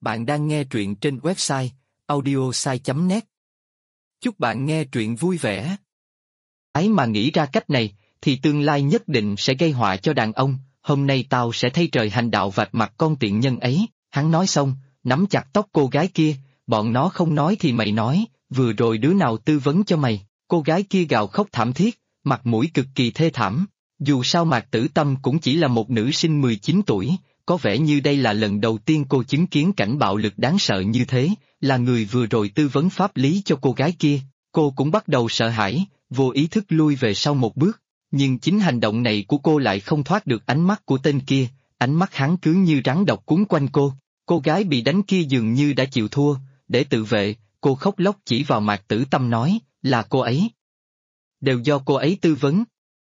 Bạn đang nghe truyện trên website audiosai.net. Chúc bạn nghe truyện vui vẻ. Ấy mà nghĩ ra cách này, thì tương lai nhất định sẽ gây họa cho đàn ông, hôm nay tao sẽ thay trời hành đạo vạch mặt con tiện nhân ấy. Hắn nói xong, nắm chặt tóc cô gái kia, bọn nó không nói thì mày nói, vừa rồi đứa nào tư vấn cho mày. Cô gái kia gào khóc thảm thiết, mặt mũi cực kỳ thê thảm. Dù sao Mạc Tử Tâm cũng chỉ là một nữ sinh 19 tuổi, có vẻ như đây là lần đầu tiên cô chứng kiến cảnh bạo lực đáng sợ như thế, là người vừa rồi tư vấn pháp lý cho cô gái kia. Cô cũng bắt đầu sợ hãi, vô ý thức lui về sau một bước, nhưng chính hành động này của cô lại không thoát được ánh mắt của tên kia, ánh mắt hắn cứ như rắn độc cuốn quanh cô. Cô gái bị đánh kia dường như đã chịu thua, để tự vệ, cô khóc lóc chỉ vào Mạc Tử Tâm nói, là cô ấy. Đều do cô ấy tư vấn.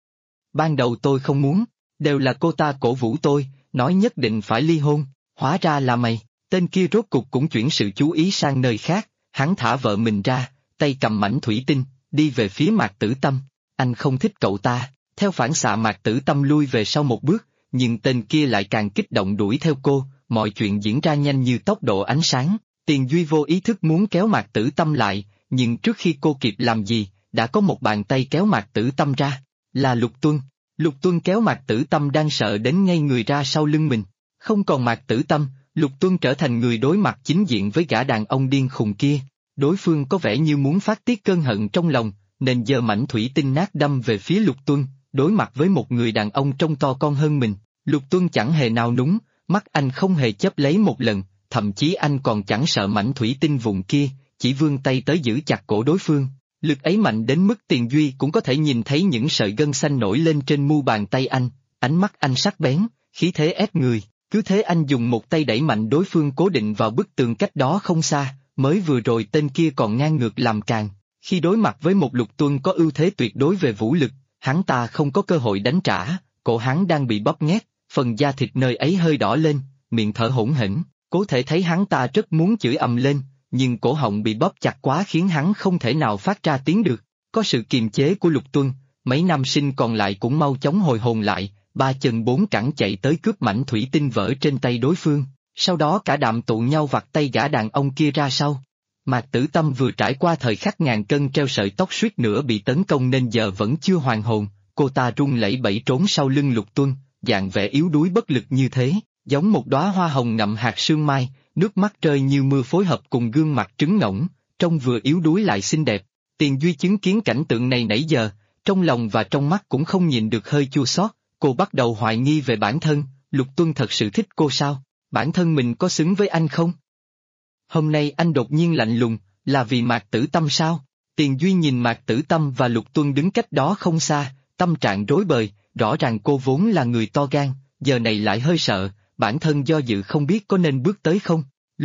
Ban đầu tôi không muốn, đều là cô ta cổ vũ tôi, nói nhất định phải ly hôn, hóa ra là mày. Tên kia rốt cục cũng chuyển sự chú ý sang nơi khác, hắn thả vợ mình ra, tay cầm mảnh thủy tinh, đi về phía Mạc Tử Tâm. Anh không thích cậu ta. Theo phản xạ Mạc Tử Tâm lui về sau một bước, nhưng tên kia lại càng kích động đuổi theo cô, mọi chuyện diễn ra nhanh như tốc độ ánh sáng. Tiền Duy vô ý thức muốn kéo Mạc Tử Tâm lại, nhưng trước khi cô kịp làm gì, đã có một bàn tay kéo Mạc Tử Tâm ra. Là Lục Tuân. Lục Tuân kéo Mạc Tử Tâm đang sợ đến ngay người ra sau lưng mình. Không còn Mạc Tử Tâm, Lục Tuân trở thành người đối mặt chính diện với gã đàn ông điên khùng kia. Đối phương có vẻ như muốn phát tiết cơn hận trong lòng, nên giơ mảnh thủy tinh nát đâm về phía Lục Tuân, đối mặt với một người đàn ông trông to con hơn mình. Lục Tuân chẳng hề nào núng, mắt anh không hề chớp lấy một lần, thậm chí anh còn chẳng sợ mảnh thủy tinh vụn kia, chỉ vươn tay tới giữ chặt cổ đối phương. Lực ấy mạnh đến mức Tiền Duy cũng có thể nhìn thấy những sợi gân xanh nổi lên trên mu bàn tay anh, ánh mắt anh sắc bén, khí thế ép người, cứ thế anh dùng một tay đẩy mạnh đối phương cố định vào bức tường cách đó không xa, mới vừa rồi tên kia còn ngang ngược làm càng, khi đối mặt với một Lục Tuân có ưu thế tuyệt đối về vũ lực, hắn ta không có cơ hội đánh trả, cổ hắn đang bị bóp nghét, phần da thịt nơi ấy hơi đỏ lên, miệng thở hổn hển, có thể thấy hắn ta rất muốn chửi ầm lên. Nhưng cổ họng bị bóp chặt quá khiến hắn không thể nào phát ra tiếng được. Có sự kiềm chế của Lục Tuân, mấy nam sinh còn lại cũng mau chóng hồi hồn lại, ba chân bốn cẳng chạy tới cướp mảnh thủy tinh vỡ trên tay đối phương, sau đó cả đám tụ nhau vặt tay gã đàn ông kia ra sau. Mạc Tử Tâm vừa trải qua thời khắc ngàn cân treo sợi tóc suýt nữa bị tấn công nên giờ vẫn chưa hoàn hồn, cô ta run lẩy bẩy trốn sau lưng Lục Tuân, dạng vẻ yếu đuối bất lực như thế, giống một đóa hoa hồng ngậm hạt sương mai. Nước mắt rơi như mưa phối hợp cùng gương mặt trứng ngỗng, trông vừa yếu đuối lại xinh đẹp. Tiền Duy chứng kiến cảnh tượng này nãy giờ, trong lòng và trong mắt cũng không nhìn được hơi chua xót. Cô bắt đầu hoài nghi về bản thân, Lục Tuân thật sự thích cô sao? Bản thân mình có xứng với anh không? Hôm nay anh đột nhiên lạnh lùng, là vì Mạc Tử Tâm sao? Tiền Duy nhìn Mạc Tử Tâm và Lục Tuân đứng cách đó không xa, tâm trạng rối bời, rõ ràng cô vốn là người to gan, giờ này lại hơi sợ. Bản thân do dự không biết có nên bước tới không.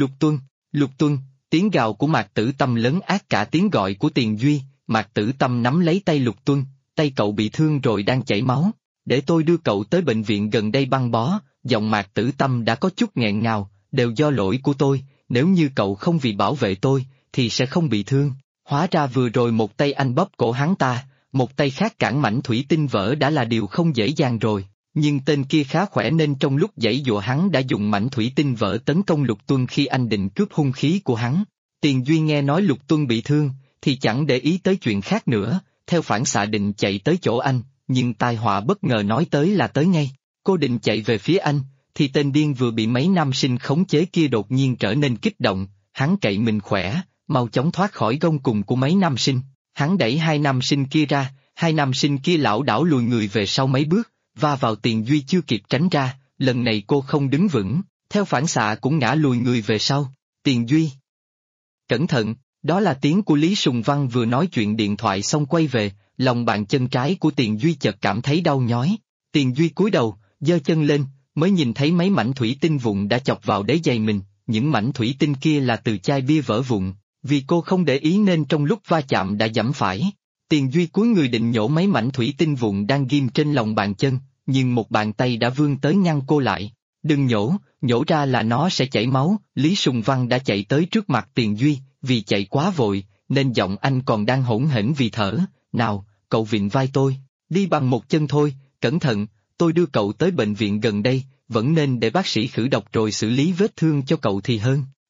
Lục Tuân, tiếng gào của Mạc Tử Tâm lấn át cả tiếng gọi của Tiền Duy. Mạc Tử Tâm nắm lấy tay Lục Tuân, tay cậu bị thương rồi đang chảy máu, để tôi đưa cậu tới bệnh viện gần đây băng bó. Giọng Mạc Tử Tâm đã có chút nghẹn ngào, đều do lỗi của tôi, nếu như cậu không vì bảo vệ tôi, thì sẽ không bị thương. Hóa ra vừa rồi một tay anh bóp cổ hắn ta, một tay khác cản mảnh thủy tinh vỡ đã là điều không dễ dàng rồi. Nhưng tên kia khá khỏe nên trong lúc giãy giụa hắn đã dùng mảnh thủy tinh vỡ tấn công Lục Tuân khi anh định cướp hung khí của hắn. Tiền Duy nghe nói Lục Tuân bị thương, thì chẳng để ý tới chuyện khác nữa, theo phản xạ định chạy tới chỗ anh, nhưng tai họa bất ngờ nói tới là tới ngay. Cô định chạy về phía anh, thì tên điên vừa bị mấy nam sinh khống chế kia đột nhiên trở nên kích động, hắn cậy mình khỏe, mau chóng thoát khỏi gông cùm của mấy nam sinh. Hắn đẩy hai nam sinh kia ra, hai nam sinh kia lảo đảo lùi người về sau mấy bước, va vào Tiền Duy chưa kịp tránh ra, lần này cô không đứng vững, theo phản xạ cũng ngã lùi người về sau. Tiền Duy! Cẩn thận, đó là tiếng của Lý Sùng Văn vừa nói chuyện điện thoại xong quay về, lòng bàn chân trái của Tiền Duy chợt cảm thấy đau nhói. Tiền Duy cúi đầu, giơ chân lên, mới nhìn thấy mấy mảnh thủy tinh vụn đã chọc vào đế giày mình, những mảnh thủy tinh kia là từ chai bia vỡ vụn, vì cô không để ý nên trong lúc va chạm đã giẫm phải. Tiền Duy cúi người định nhổ mấy mảnh thủy tinh vụn đang ghim trên lòng bàn chân, nhưng một bàn tay đã vươn tới ngăn cô lại. Đừng nhổ ra là nó sẽ chảy máu. Lý Sùng Văn đã chạy tới trước mặt Tiền Duy, vì chạy quá vội, nên giọng anh còn đang hỗn hển vì thở. Nào, cậu vịn vai tôi, đi bằng một chân thôi, cẩn thận, tôi đưa cậu tới bệnh viện gần đây, vẫn nên để bác sĩ khử độc rồi xử lý vết thương cho cậu thì hơn.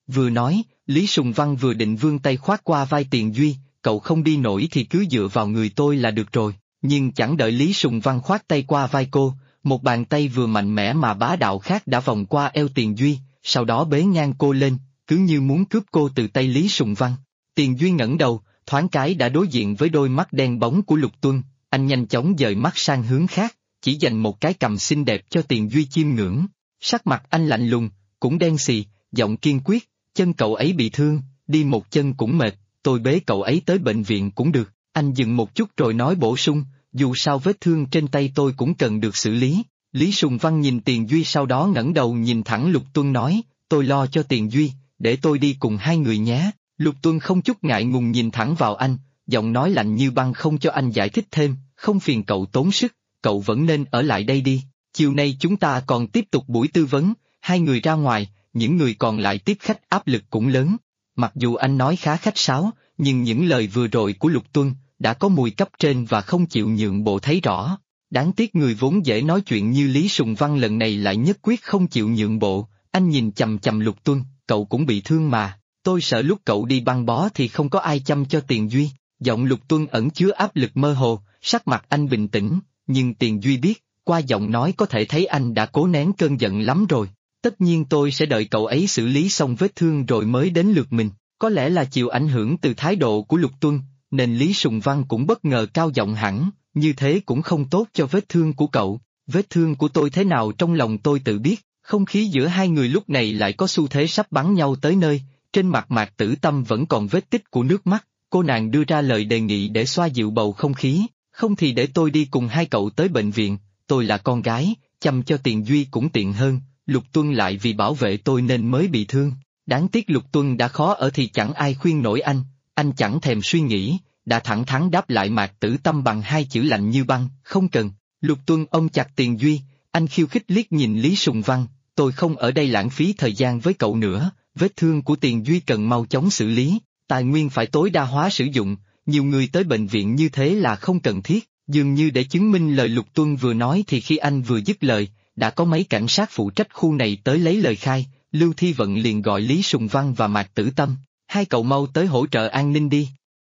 Vừa nói, Lý Sùng Văn vừa định vươn tay khoác qua vai Tiền Duy, cậu không đi nổi thì cứ dựa vào người tôi là được rồi, nhưng chẳng đợi Lý Sùng Văn khoác tay qua vai cô, một bàn tay vừa mạnh mẽ mà bá đạo khác đã vòng qua eo Tiền Duy, sau đó bế ngang cô lên, cứ như muốn cướp cô từ tay Lý Sùng Văn. Tiền Duy ngẩng đầu, thoáng cái đã đối diện với đôi mắt đen bóng của Lục Tuân, anh nhanh chóng dời mắt sang hướng khác, chỉ dành một cái cằm xinh đẹp cho Tiền Duy chiêm ngưỡng. Sắc mặt anh lạnh lùng, cũng đen xì, giọng kiên quyết, chân cậu ấy bị thương, đi một chân cũng mệt, tôi bế cậu ấy tới bệnh viện cũng được. Anh dừng một chút rồi nói bổ sung, dù sao vết thương trên tay tôi cũng cần được xử lý. Lý Sùng Văn nhìn Tiền Duy sau đó ngẩng đầu nhìn thẳng Lục Tuân nói, tôi lo cho Tiền Duy, để tôi đi cùng hai người nhé. Lục Tuân không chút ngại ngùng nhìn thẳng vào anh, giọng nói lạnh như băng không cho anh giải thích thêm, không phiền cậu tốn sức, cậu vẫn nên ở lại đây đi. Chiều nay chúng ta còn tiếp tục buổi tư vấn, hai người ra ngoài, những người còn lại tiếp khách áp lực cũng lớn. Mặc dù anh nói khá khách sáo, nhưng những lời vừa rồi của Lục Tuân đã có mùi cấp trên và không chịu nhượng bộ thấy rõ. Đáng tiếc người vốn dễ nói chuyện như Lý Sùng Văn lần này lại nhất quyết không chịu nhượng bộ. Anh nhìn chằm chằm Lục Tuân, cậu cũng bị thương mà, tôi sợ lúc cậu đi băng bó thì không có ai chăm cho Tiền Duy. Giọng Lục Tuân ẩn chứa áp lực mơ hồ, sắc mặt anh bình tĩnh, nhưng Tiền Duy biết, qua giọng nói có thể thấy anh đã cố nén cơn giận lắm rồi. Tất nhiên tôi sẽ đợi cậu ấy xử lý xong vết thương rồi mới đến lượt mình. Có lẽ là chịu ảnh hưởng từ thái độ của Lục Tuân, nên Lý Sùng Văn cũng bất ngờ cao giọng hẳn, như thế cũng không tốt cho vết thương của cậu. Vết thương của tôi thế nào trong lòng tôi tự biết. Không khí giữa hai người lúc này lại có xu thế sắp bắn nhau tới nơi, trên mặt Mạc Tử Tâm vẫn còn vết tích của nước mắt, cô nàng đưa ra lời đề nghị để xoa dịu bầu không khí, không thì để tôi đi cùng hai cậu tới bệnh viện, tôi là con gái, chăm cho Tiền Duy cũng tiện hơn, Lục Tuân lại vì bảo vệ tôi nên mới bị thương. Đáng tiếc Lục Tuân đã khó ở thì chẳng ai khuyên nổi anh chẳng thèm suy nghĩ, đã thẳng thắn đáp lại Mạc Tử Tâm bằng hai chữ lạnh như băng, không cần. Lục Tuân ôm chặt Tiền Duy, anh khiêu khích liếc nhìn Lý Sùng Văn, tôi không ở đây lãng phí thời gian với cậu nữa, vết thương của Tiền Duy cần mau chóng xử lý, tài nguyên phải tối đa hóa sử dụng, nhiều người tới bệnh viện như thế là không cần thiết. Dường như để chứng minh lời Lục Tuân vừa nói thì khi anh vừa dứt lời, đã có mấy cảnh sát phụ trách khu này tới lấy lời khai, Lưu Thi Vận liền gọi Lý Sùng Văn và Mạc Tử Tâm, hai cậu mau tới hỗ trợ an ninh đi.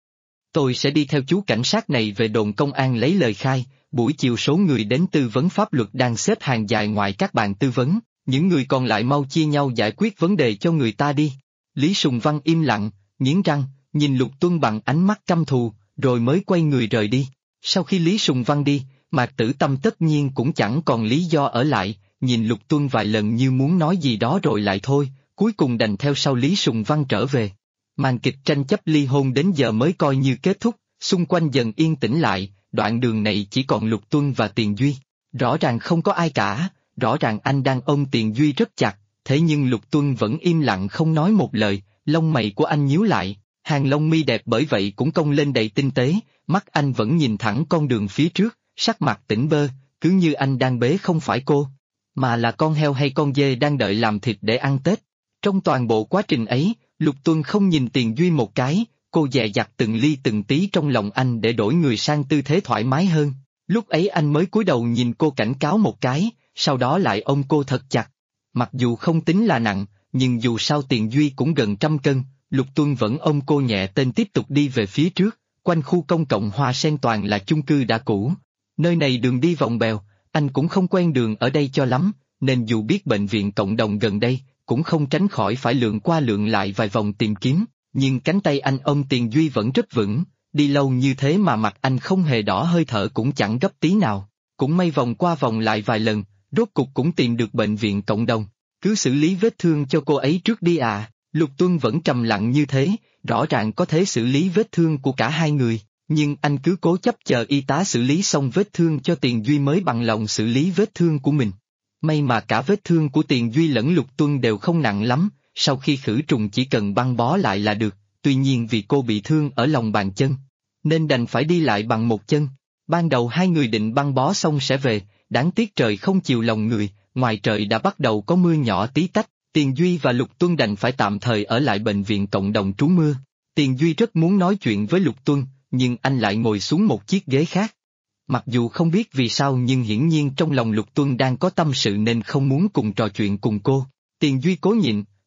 Tôi sẽ đi theo chú cảnh sát này về đồn công an lấy lời khai, buổi chiều số người đến tư vấn pháp luật đang xếp hàng dài ngoài các bàn tư vấn, những người còn lại mau chia nhau giải quyết vấn đề cho người ta đi. Lý Sùng Văn im lặng, nghiến răng, nhìn Lục Tuân bằng ánh mắt căm thù, rồi mới quay người rời đi. Sau khi Lý Sùng Văn đi, Mạc Tử Tâm tất nhiên cũng chẳng còn lý do ở lại, nhìn Lục Tuân vài lần như muốn nói gì đó rồi lại thôi, cuối cùng đành theo sau Lý Sùng Văn trở về. Màn kịch tranh chấp ly hôn đến giờ mới coi như kết thúc, xung quanh dần yên tĩnh lại, đoạn đường này chỉ còn Lục Tuân và Tiền Duy. Rõ ràng không có ai cả, rõ ràng anh đang ôm Tiền Duy rất chặt, thế nhưng Lục Tuân vẫn im lặng không nói một lời, lông mày của anh nhíu lại, hàng lông mi đẹp bởi vậy cũng cong lên đầy tinh tế, mắt anh vẫn nhìn thẳng con đường phía trước, sắc mặt tỉnh bơ, cứ như anh đang bế không phải cô, mà là con heo hay con dê đang đợi làm thịt để ăn Tết. Trong toàn bộ quá trình ấy, Lục Tuân không nhìn Tiền Duy một cái, cô dè dặt từng ly từng tí trong lòng anh để đổi người sang tư thế thoải mái hơn. Lúc ấy anh mới cúi đầu nhìn cô cảnh cáo một cái, sau đó lại ôm cô thật chặt. Mặc dù không tính là nặng, nhưng dù sao Tiền Duy cũng gần 100 cân, Lục Tuân vẫn ôm cô nhẹ tên tiếp tục đi về phía trước, quanh khu công cộng Hoa Sen toàn là chung cư đã cũ. Nơi này đường đi vòng bèo, anh cũng không quen đường ở đây cho lắm, nên dù biết bệnh viện cộng đồng gần đây, cũng không tránh khỏi phải lượn qua lượn lại vài vòng tìm kiếm, nhưng cánh tay anh ôm Tiền Duy vẫn rất vững, đi lâu như thế mà mặt anh không hề đỏ hơi thở cũng chẳng gấp tí nào, cũng may vòng qua vòng lại vài lần, rốt cục cũng tìm được bệnh viện cộng đồng, cứ xử lý vết thương cho cô ấy trước đi à. Lục Tuân vẫn trầm lặng như thế, rõ ràng có thể xử lý vết thương của cả hai người, nhưng anh cứ cố chấp chờ y tá xử lý xong vết thương cho Tiền Duy mới bằng lòng xử lý vết thương của mình. May mà cả vết thương của Tiền Duy lẫn Lục Tuân đều không nặng lắm, sau khi khử trùng chỉ cần băng bó lại là được, tuy nhiên vì cô bị thương ở lòng bàn chân, nên đành phải đi lại bằng một chân. Ban đầu hai người định băng bó xong sẽ về, đáng tiếc trời không chiều lòng người, ngoài trời đã bắt đầu có mưa nhỏ tí tách. Tiền Duy và Lục Tuân đành phải tạm thời ở lại bệnh viện cộng đồng trú mưa. Tiền Duy rất muốn nói chuyện với Lục Tuân, nhưng anh lại ngồi xuống một chiếc ghế khác. Mặc dù không biết vì sao nhưng hiển nhiên trong lòng Lục Tuân đang có tâm sự nên không muốn cùng trò chuyện cùng cô. Tiền Duy cố nhịn,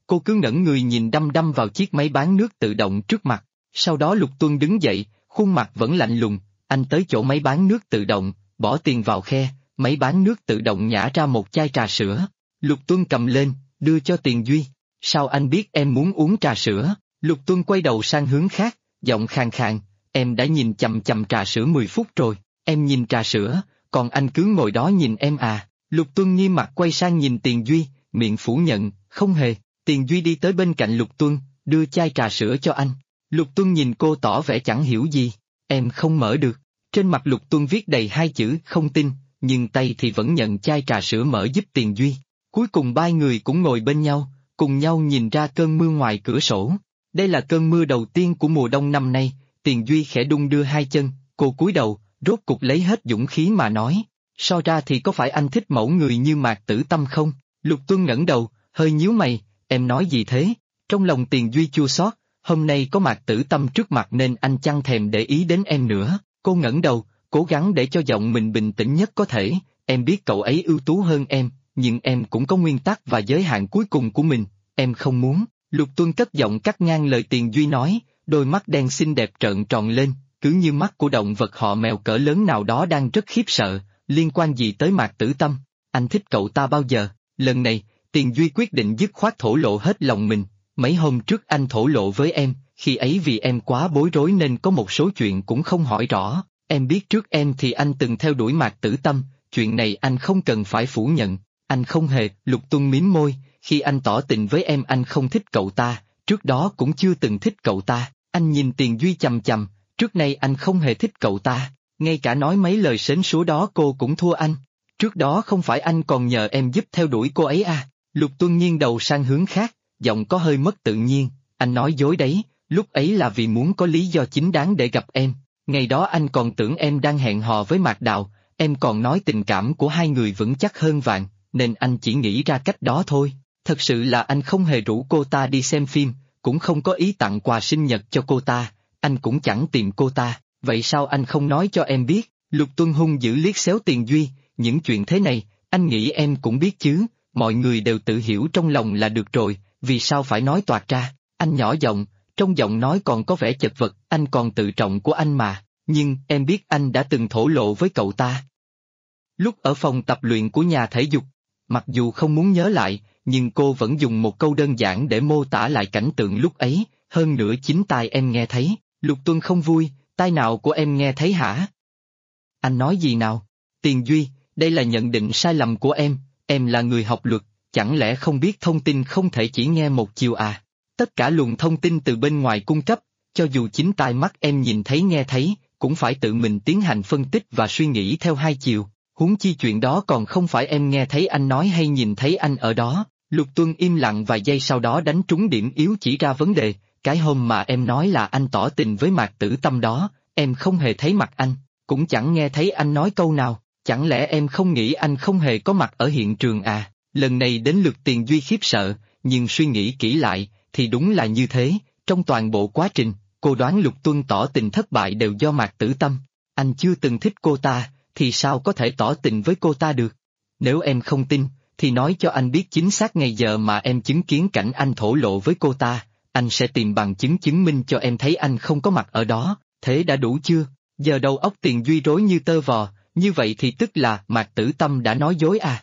Cô cứ ngẩn người nhìn đăm đăm vào chiếc máy bán nước tự động trước mặt, sau đó Lục Tuân đứng dậy, khuôn mặt vẫn lạnh lùng, anh tới chỗ máy bán nước tự động, bỏ tiền vào khe, máy bán nước tự động nhả ra một chai trà sữa. Lục Tuân cầm lên, đưa cho Tiền Duy. Sao anh biết em muốn uống trà sữa? Lục Tuân quay đầu sang hướng khác, giọng khàn khàn, em đã nhìn chằm chằm trà sữa 10 phút rồi, em nhìn trà sữa, còn anh cứ ngồi đó nhìn em à? Lục Tuân nghiêm mặt quay sang nhìn Tiền Duy, miệng phủ nhận, không hề. Tiền Duy đi tới bên cạnh Lục Tuân, đưa chai trà sữa cho anh. Lục Tuân nhìn cô tỏ vẻ chẳng hiểu gì, em không mở được. Trên mặt Lục Tuân viết đầy hai chữ không tin, nhưng tay thì vẫn nhận chai trà sữa mở giúp Tiền Duy. Cuối cùng ba người cũng ngồi bên nhau, cùng nhau nhìn ra cơn mưa ngoài cửa sổ. Đây là cơn mưa đầu tiên của mùa đông năm nay, Tiền Duy khẽ đung đưa hai chân, cô cúi đầu, rốt cục lấy hết dũng khí mà nói. So ra thì có phải anh thích mẫu người như Mạc Tử Tâm không? Lục Tuân ngẩng đầu, hơi nhíu mày, em nói gì thế? Trong lòng Tiền Duy chua xót, hôm nay có Mạc Tử Tâm trước mặt nên anh chẳng thèm để ý đến em nữa. Cô ngẩng đầu, cố gắng để cho giọng mình bình tĩnh nhất có thể, em biết cậu ấy ưu tú hơn em, nhưng em cũng có nguyên tắc và giới hạn cuối cùng của mình, em không muốn. Lục Tuân cất giọng cắt ngang lời Tiền Duy nói, đôi mắt đen xinh đẹp trợn tròn lên, cứ như mắt của động vật họ mèo cỡ lớn nào đó đang rất khiếp sợ, liên quan gì tới Mạc Tử Tâm, anh thích cậu ta bao giờ? Lần này, Tiền Duy quyết định dứt khoát thổ lộ hết lòng mình, mấy hôm trước anh thổ lộ với em, khi ấy vì em quá bối rối nên có một số chuyện cũng không hỏi rõ, em biết trước em thì anh từng theo đuổi Mạc Tử Tâm, chuyện này anh không cần phải phủ nhận, anh không hề. Lục Tuân mím môi, khi anh tỏ tình với em anh không thích cậu ta, trước đó cũng chưa từng thích cậu ta, anh nhìn Tiền Duy chằm chằm, trước nay anh không hề thích cậu ta, ngay cả nói mấy lời sến súa đó cô cũng thua anh, trước đó không phải anh còn nhờ em giúp theo đuổi cô ấy à? Lục Tuân nghiêng đầu sang hướng khác, giọng có hơi mất tự nhiên, anh nói dối đấy, lúc ấy là vì muốn có lý do chính đáng để gặp em, ngày đó anh còn tưởng em đang hẹn hò với Mạc Đào, em còn nói tình cảm của hai người vững chắc hơn vàng, nên anh chỉ nghĩ ra cách đó thôi, thật sự là anh không hề rủ cô ta đi xem phim, cũng không có ý tặng quà sinh nhật cho cô ta, anh cũng chẳng tìm cô ta, vậy sao anh không nói cho em biết? Lục Tuân hung dữ liếc xéo Tiền Duy, những chuyện thế này, anh nghĩ em cũng biết chứ, mọi người đều tự hiểu trong lòng là được rồi, vì sao phải nói toạc ra? Anh nhỏ giọng, trong giọng nói còn có vẻ chật vật, anh còn tự trọng của anh mà, nhưng em biết anh đã từng thổ lộ với cậu ta. Lúc ở phòng tập luyện của nhà thể dục, mặc dù không muốn nhớ lại, nhưng cô vẫn dùng một câu đơn giản để mô tả lại cảnh tượng lúc ấy, hơn nữa chính tai em nghe thấy. Lục Tuân không vui, tai nào của em nghe thấy hả? Anh nói gì nào? Tiền Duy, đây là nhận định sai lầm của em là người học luật, chẳng lẽ không biết thông tin không thể chỉ nghe một chiều à? Tất cả luồng thông tin từ bên ngoài cung cấp, cho dù chính tai mắt em nhìn thấy nghe thấy, cũng phải tự mình tiến hành phân tích và suy nghĩ theo hai chiều, huống chi chuyện đó còn không phải em nghe thấy anh nói hay nhìn thấy anh ở đó. Lục Tuân im lặng vài giây sau đó đánh trúng điểm yếu chỉ ra vấn đề, cái hôm mà em nói là anh tỏ tình với Mạc Tử Tâm đó, em không hề thấy mặt anh, cũng chẳng nghe thấy anh nói câu nào, chẳng lẽ em không nghĩ anh không hề có mặt ở hiện trường à? Lần này đến lượt Tiền Duy khiếp sợ, nhưng suy nghĩ kỹ lại, thì đúng là như thế, trong toàn bộ quá trình, cô đoán Lục Tuân tỏ tình thất bại đều do Mạc Tử Tâm, anh chưa từng thích cô ta, thì sao có thể tỏ tình với cô ta được? Nếu em không tin, thì nói cho anh biết chính xác ngày giờ mà em chứng kiến cảnh anh thổ lộ với cô ta, anh sẽ tìm bằng chứng chứng minh cho em thấy anh không có mặt ở đó, thế đã đủ chưa? Giờ đầu óc Tiền Duy rối như tơ vò, như vậy thì tức là Mạc Tử Tâm đã nói dối à?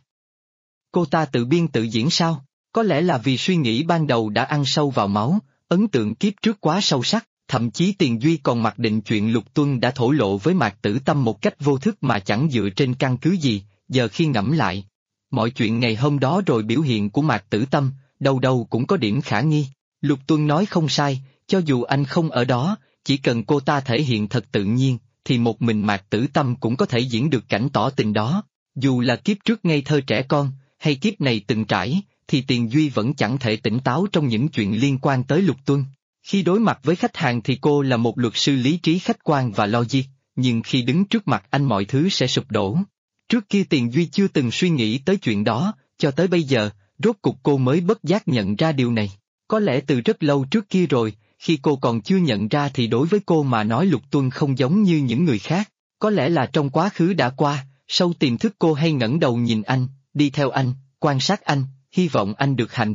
Cô ta tự biên tự diễn sao? Có lẽ là vì suy nghĩ ban đầu đã ăn sâu vào máu, ấn tượng kiếp trước quá sâu sắc, thậm chí Tiền Duy còn mặc định chuyện Lục Tuân đã thổ lộ với Mạc Tử Tâm một cách vô thức mà chẳng dựa trên căn cứ gì, giờ khi ngẫm lại. Mọi chuyện ngày hôm đó rồi biểu hiện của Mạc Tử Tâm, đâu đâu cũng có điểm khả nghi. Lục Tuân nói không sai, cho dù anh không ở đó, chỉ cần cô ta thể hiện thật tự nhiên, thì một mình Mạc Tử Tâm cũng có thể diễn được cảnh tỏ tình đó. Dù là kiếp trước ngây thơ trẻ con, hay kiếp này từng trải, thì Tiền Duy vẫn chẳng thể tỉnh táo trong những chuyện liên quan tới Lục Tuân. Khi đối mặt với khách hàng thì cô là một luật sư lý trí khách quan và logic, nhưng khi đứng trước mặt anh mọi thứ sẽ sụp đổ. Trước kia Tiền Duy chưa từng suy nghĩ tới chuyện đó, cho tới bây giờ, rốt cục cô mới bất giác nhận ra điều này. Có lẽ từ rất lâu trước kia rồi, khi cô còn chưa nhận ra thì đối với cô mà nói Lục Tuân không giống như những người khác. Có lẽ là trong quá khứ đã qua, sâu tiềm thức cô hay ngẩng đầu nhìn anh, đi theo anh, quan sát anh, hy vọng anh được hạnh phúc,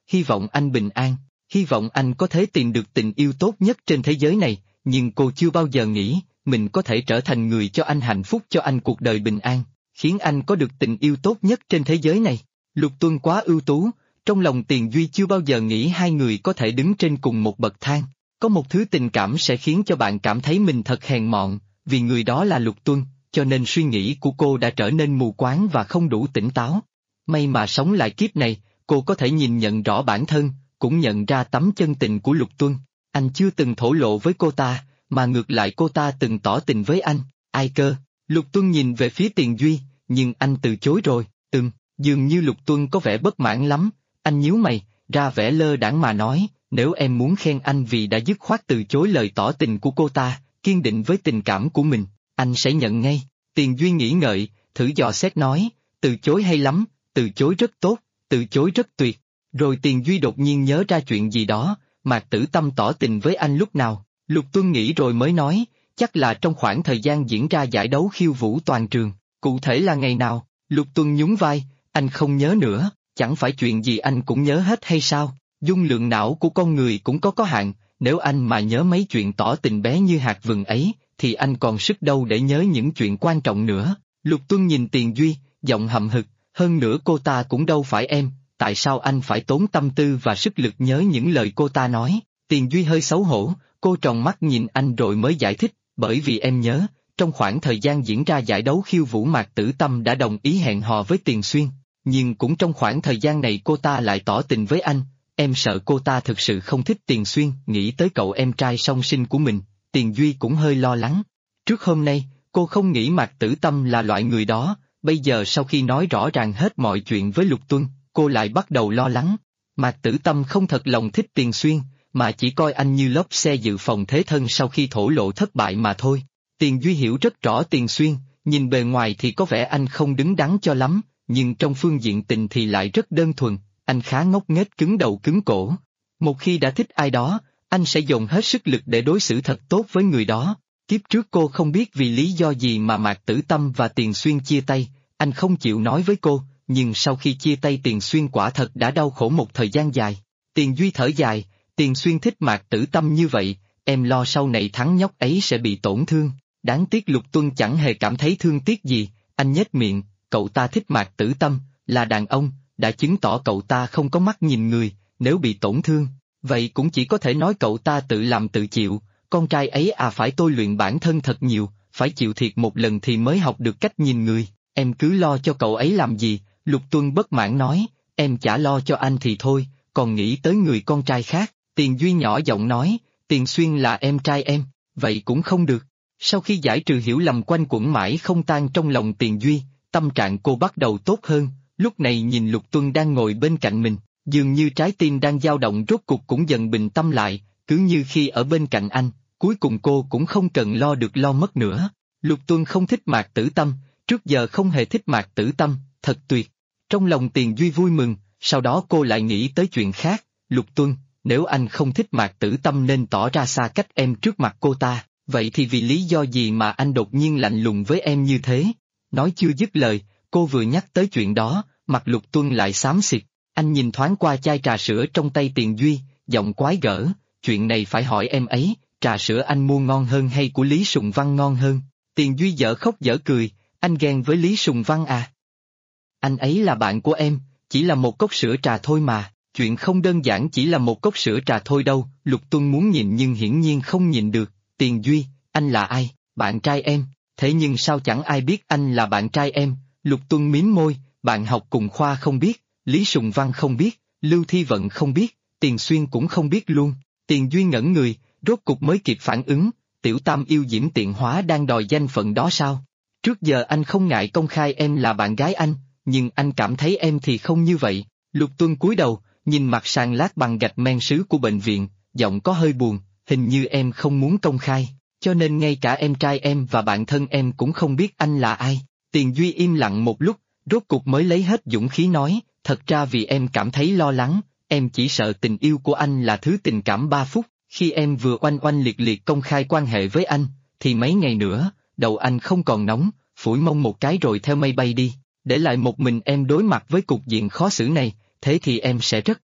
hy vọng anh bình an, hy vọng anh có thể tìm được tình yêu tốt nhất trên thế giới này, nhưng cô chưa bao giờ nghĩ mình có thể trở thành người cho anh hạnh phúc, cho anh cuộc đời bình an, khiến anh có được tình yêu tốt nhất trên thế giới này. Lục Tuân quá ưu tú, trong lòng Tiền Duy chưa bao giờ nghĩ hai người có thể đứng trên cùng một bậc thang. Có một thứ tình cảm sẽ khiến cho bạn cảm thấy mình thật hèn mọn, vì người đó là Lục Tuân, cho nên suy nghĩ của cô đã trở nên mù quáng và không đủ tỉnh táo. May mà sống lại kiếp này, cô có thể nhìn nhận rõ bản thân, cũng nhận ra tấm chân tình của Lục Tuân. Anh chưa từng thổ lộ với cô ta, mà ngược lại cô ta từng tỏ tình với anh. Ai cơ? Lục Tuân nhìn về phía Tiền Duy, nhưng anh từ chối rồi. Dường như Lục Tuân có vẻ bất mãn lắm. Anh nhíu mày, ra vẻ lơ đãng mà nói, nếu em muốn khen anh vì đã dứt khoát từ chối lời tỏ tình của cô ta, kiên định với tình cảm của mình, anh sẽ nhận ngay. Tiền Duy nghĩ ngợi, thử dò xét nói, từ chối hay lắm, từ chối rất tốt, từ chối rất tuyệt. Rồi Tiền Duy đột nhiên nhớ ra chuyện gì đó, Mạc Tử Tâm tỏ tình với anh lúc nào. Lục Tuân nghĩ rồi mới nói, chắc là trong khoảng thời gian diễn ra giải đấu khiêu vũ toàn trường, cụ thể là ngày nào? Lục Tuân nhún vai, anh không nhớ nữa, chẳng phải chuyện gì anh cũng nhớ hết hay sao? Dung lượng não của con người cũng có hạn, nếu anh mà nhớ mấy chuyện tỏ tình bé như hạt vừng ấy, thì anh còn sức đâu để nhớ những chuyện quan trọng nữa. Lục Tuân nhìn Tiền Duy, giọng hậm hực, hơn nữa cô ta cũng đâu phải em, tại sao anh phải tốn tâm tư và sức lực nhớ những lời cô ta nói? Tiền Duy hơi xấu hổ, cô tròn mắt nhìn anh rồi mới giải thích, bởi vì em nhớ, trong khoảng thời gian diễn ra giải đấu khiêu vũ Mạc Tử Tâm đã đồng ý hẹn hò với Tiền Xuyên, nhưng cũng trong khoảng thời gian này cô ta lại tỏ tình với anh. Em sợ cô ta thực sự không thích Tiền Xuyên, nghĩ tới cậu em trai song sinh của mình, Tiền Duy cũng hơi lo lắng. Trước hôm nay, cô không nghĩ Mạc Tử Tâm là loại người đó, bây giờ sau khi nói rõ ràng hết mọi chuyện với Lục Tuân, cô lại bắt đầu lo lắng. Mạc Tử Tâm không thật lòng thích Tiền Xuyên, mà chỉ coi anh như lốp xe dự phòng thế thân sau khi thổ lộ thất bại mà thôi. Tiền Duy hiểu rất rõ Tiền Xuyên, nhìn bề ngoài thì có vẻ anh không đứng đắn cho lắm, nhưng trong phương diện tình thì lại rất đơn thuần. Anh khá ngốc nghếch cứng đầu cứng cổ. Một khi đã thích ai đó, anh sẽ dồn hết sức lực để đối xử thật tốt với người đó. Kiếp trước cô không biết vì lý do gì mà Mạc Tử Tâm và Tiền Xuyên chia tay, anh không chịu nói với cô, nhưng sau khi chia tay Tiền Xuyên quả thật đã đau khổ một thời gian dài. Tiền Duy thở dài, Tiền Xuyên thích Mạc Tử Tâm như vậy, em lo sau này thằng nhóc ấy sẽ bị tổn thương. Đáng tiếc Lục Tuân chẳng hề cảm thấy thương tiếc gì, anh nhếch miệng, cậu ta thích Mạc Tử Tâm, là đàn ông, đã chứng tỏ cậu ta không có mắt nhìn người, nếu bị tổn thương, vậy cũng chỉ có thể nói cậu ta tự làm tự chịu, con trai ấy phải tôi luyện bản thân thật nhiều, phải chịu thiệt một lần thì mới học được cách nhìn người, em cứ lo cho cậu ấy làm gì? Lục Tuân bất mãn nói, em chả lo cho anh thì thôi, còn nghĩ tới người con trai khác. Tiền Duy nhỏ giọng nói, Tiền Xuyên là em trai em, vậy cũng không được. Sau khi giải trừ hiểu lầm quanh quẩn mãi không tan trong lòng Tiền Duy, tâm trạng cô bắt đầu tốt hơn, lúc này nhìn Lục Tuân đang ngồi bên cạnh mình, dường như trái tim đang dao động rốt cục cũng dần bình tâm lại, cứ như khi ở bên cạnh anh, cuối cùng cô cũng không cần lo được lo mất nữa. Lục Tuân không thích Mạc Tử Tâm, trước giờ không hề thích Mạc Tử Tâm, thật tuyệt. Trong lòng Tiền Duy vui mừng, sau đó cô lại nghĩ tới chuyện khác, Lục Tuân, nếu anh không thích Mạc Tử Tâm nên tỏ ra xa cách em trước mặt cô ta, vậy thì vì lý do gì mà anh đột nhiên lạnh lùng với em như thế? Nói chưa dứt lời, cô vừa nhắc tới chuyện đó, mặt Lục Tuân lại xám xịt, anh nhìn thoáng qua chai trà sữa trong tay Tiền Duy, giọng quái gở, chuyện này phải hỏi em ấy, trà sữa anh mua ngon hơn hay của Lý Sùng Văn ngon hơn? Tiền Duy dở khóc dở cười, anh ghen với Lý Sùng Văn à? Anh ấy là bạn của em, chỉ là một cốc sữa trà thôi mà, chuyện không đơn giản chỉ là một cốc sữa trà thôi đâu. Lục Tuân muốn nhìn nhưng hiển nhiên không nhìn được. Tiền Duy, anh là ai? Bạn trai em, thế nhưng sao chẳng ai biết anh là bạn trai em? Lục Tuân mím môi, bạn học cùng khoa không biết, Lý Sùng Văn không biết, Lưu Thi Vận không biết, Tiền Xuyên cũng không biết luôn. Tiền Duy ngẩn người, rốt cục mới kịp phản ứng, tiểu tam yêu diễm tiện hóa đang đòi danh phận đó sao? Trước giờ anh không ngại công khai em là bạn gái anh, nhưng anh cảm thấy em thì không như vậy. Lục Tuân cúi đầu, nhìn mặt sàn lát bằng gạch men sứ của bệnh viện, giọng có hơi buồn, hình như em không muốn công khai, cho nên ngay cả em trai em và bạn thân em cũng không biết anh là ai. Tiền Duy im lặng một lúc, rốt cục mới lấy hết dũng khí nói, thật ra vì em cảm thấy lo lắng, em chỉ sợ tình yêu của anh là thứ tình cảm 3 phút, khi em vừa oanh oanh liệt liệt công khai quan hệ với anh, thì mấy ngày nữa, đầu anh không còn nóng, phủi mông một cái rồi theo mây bay đi, để lại một mình em đối mặt với cục diện khó xử này, thế thì em sẽ rất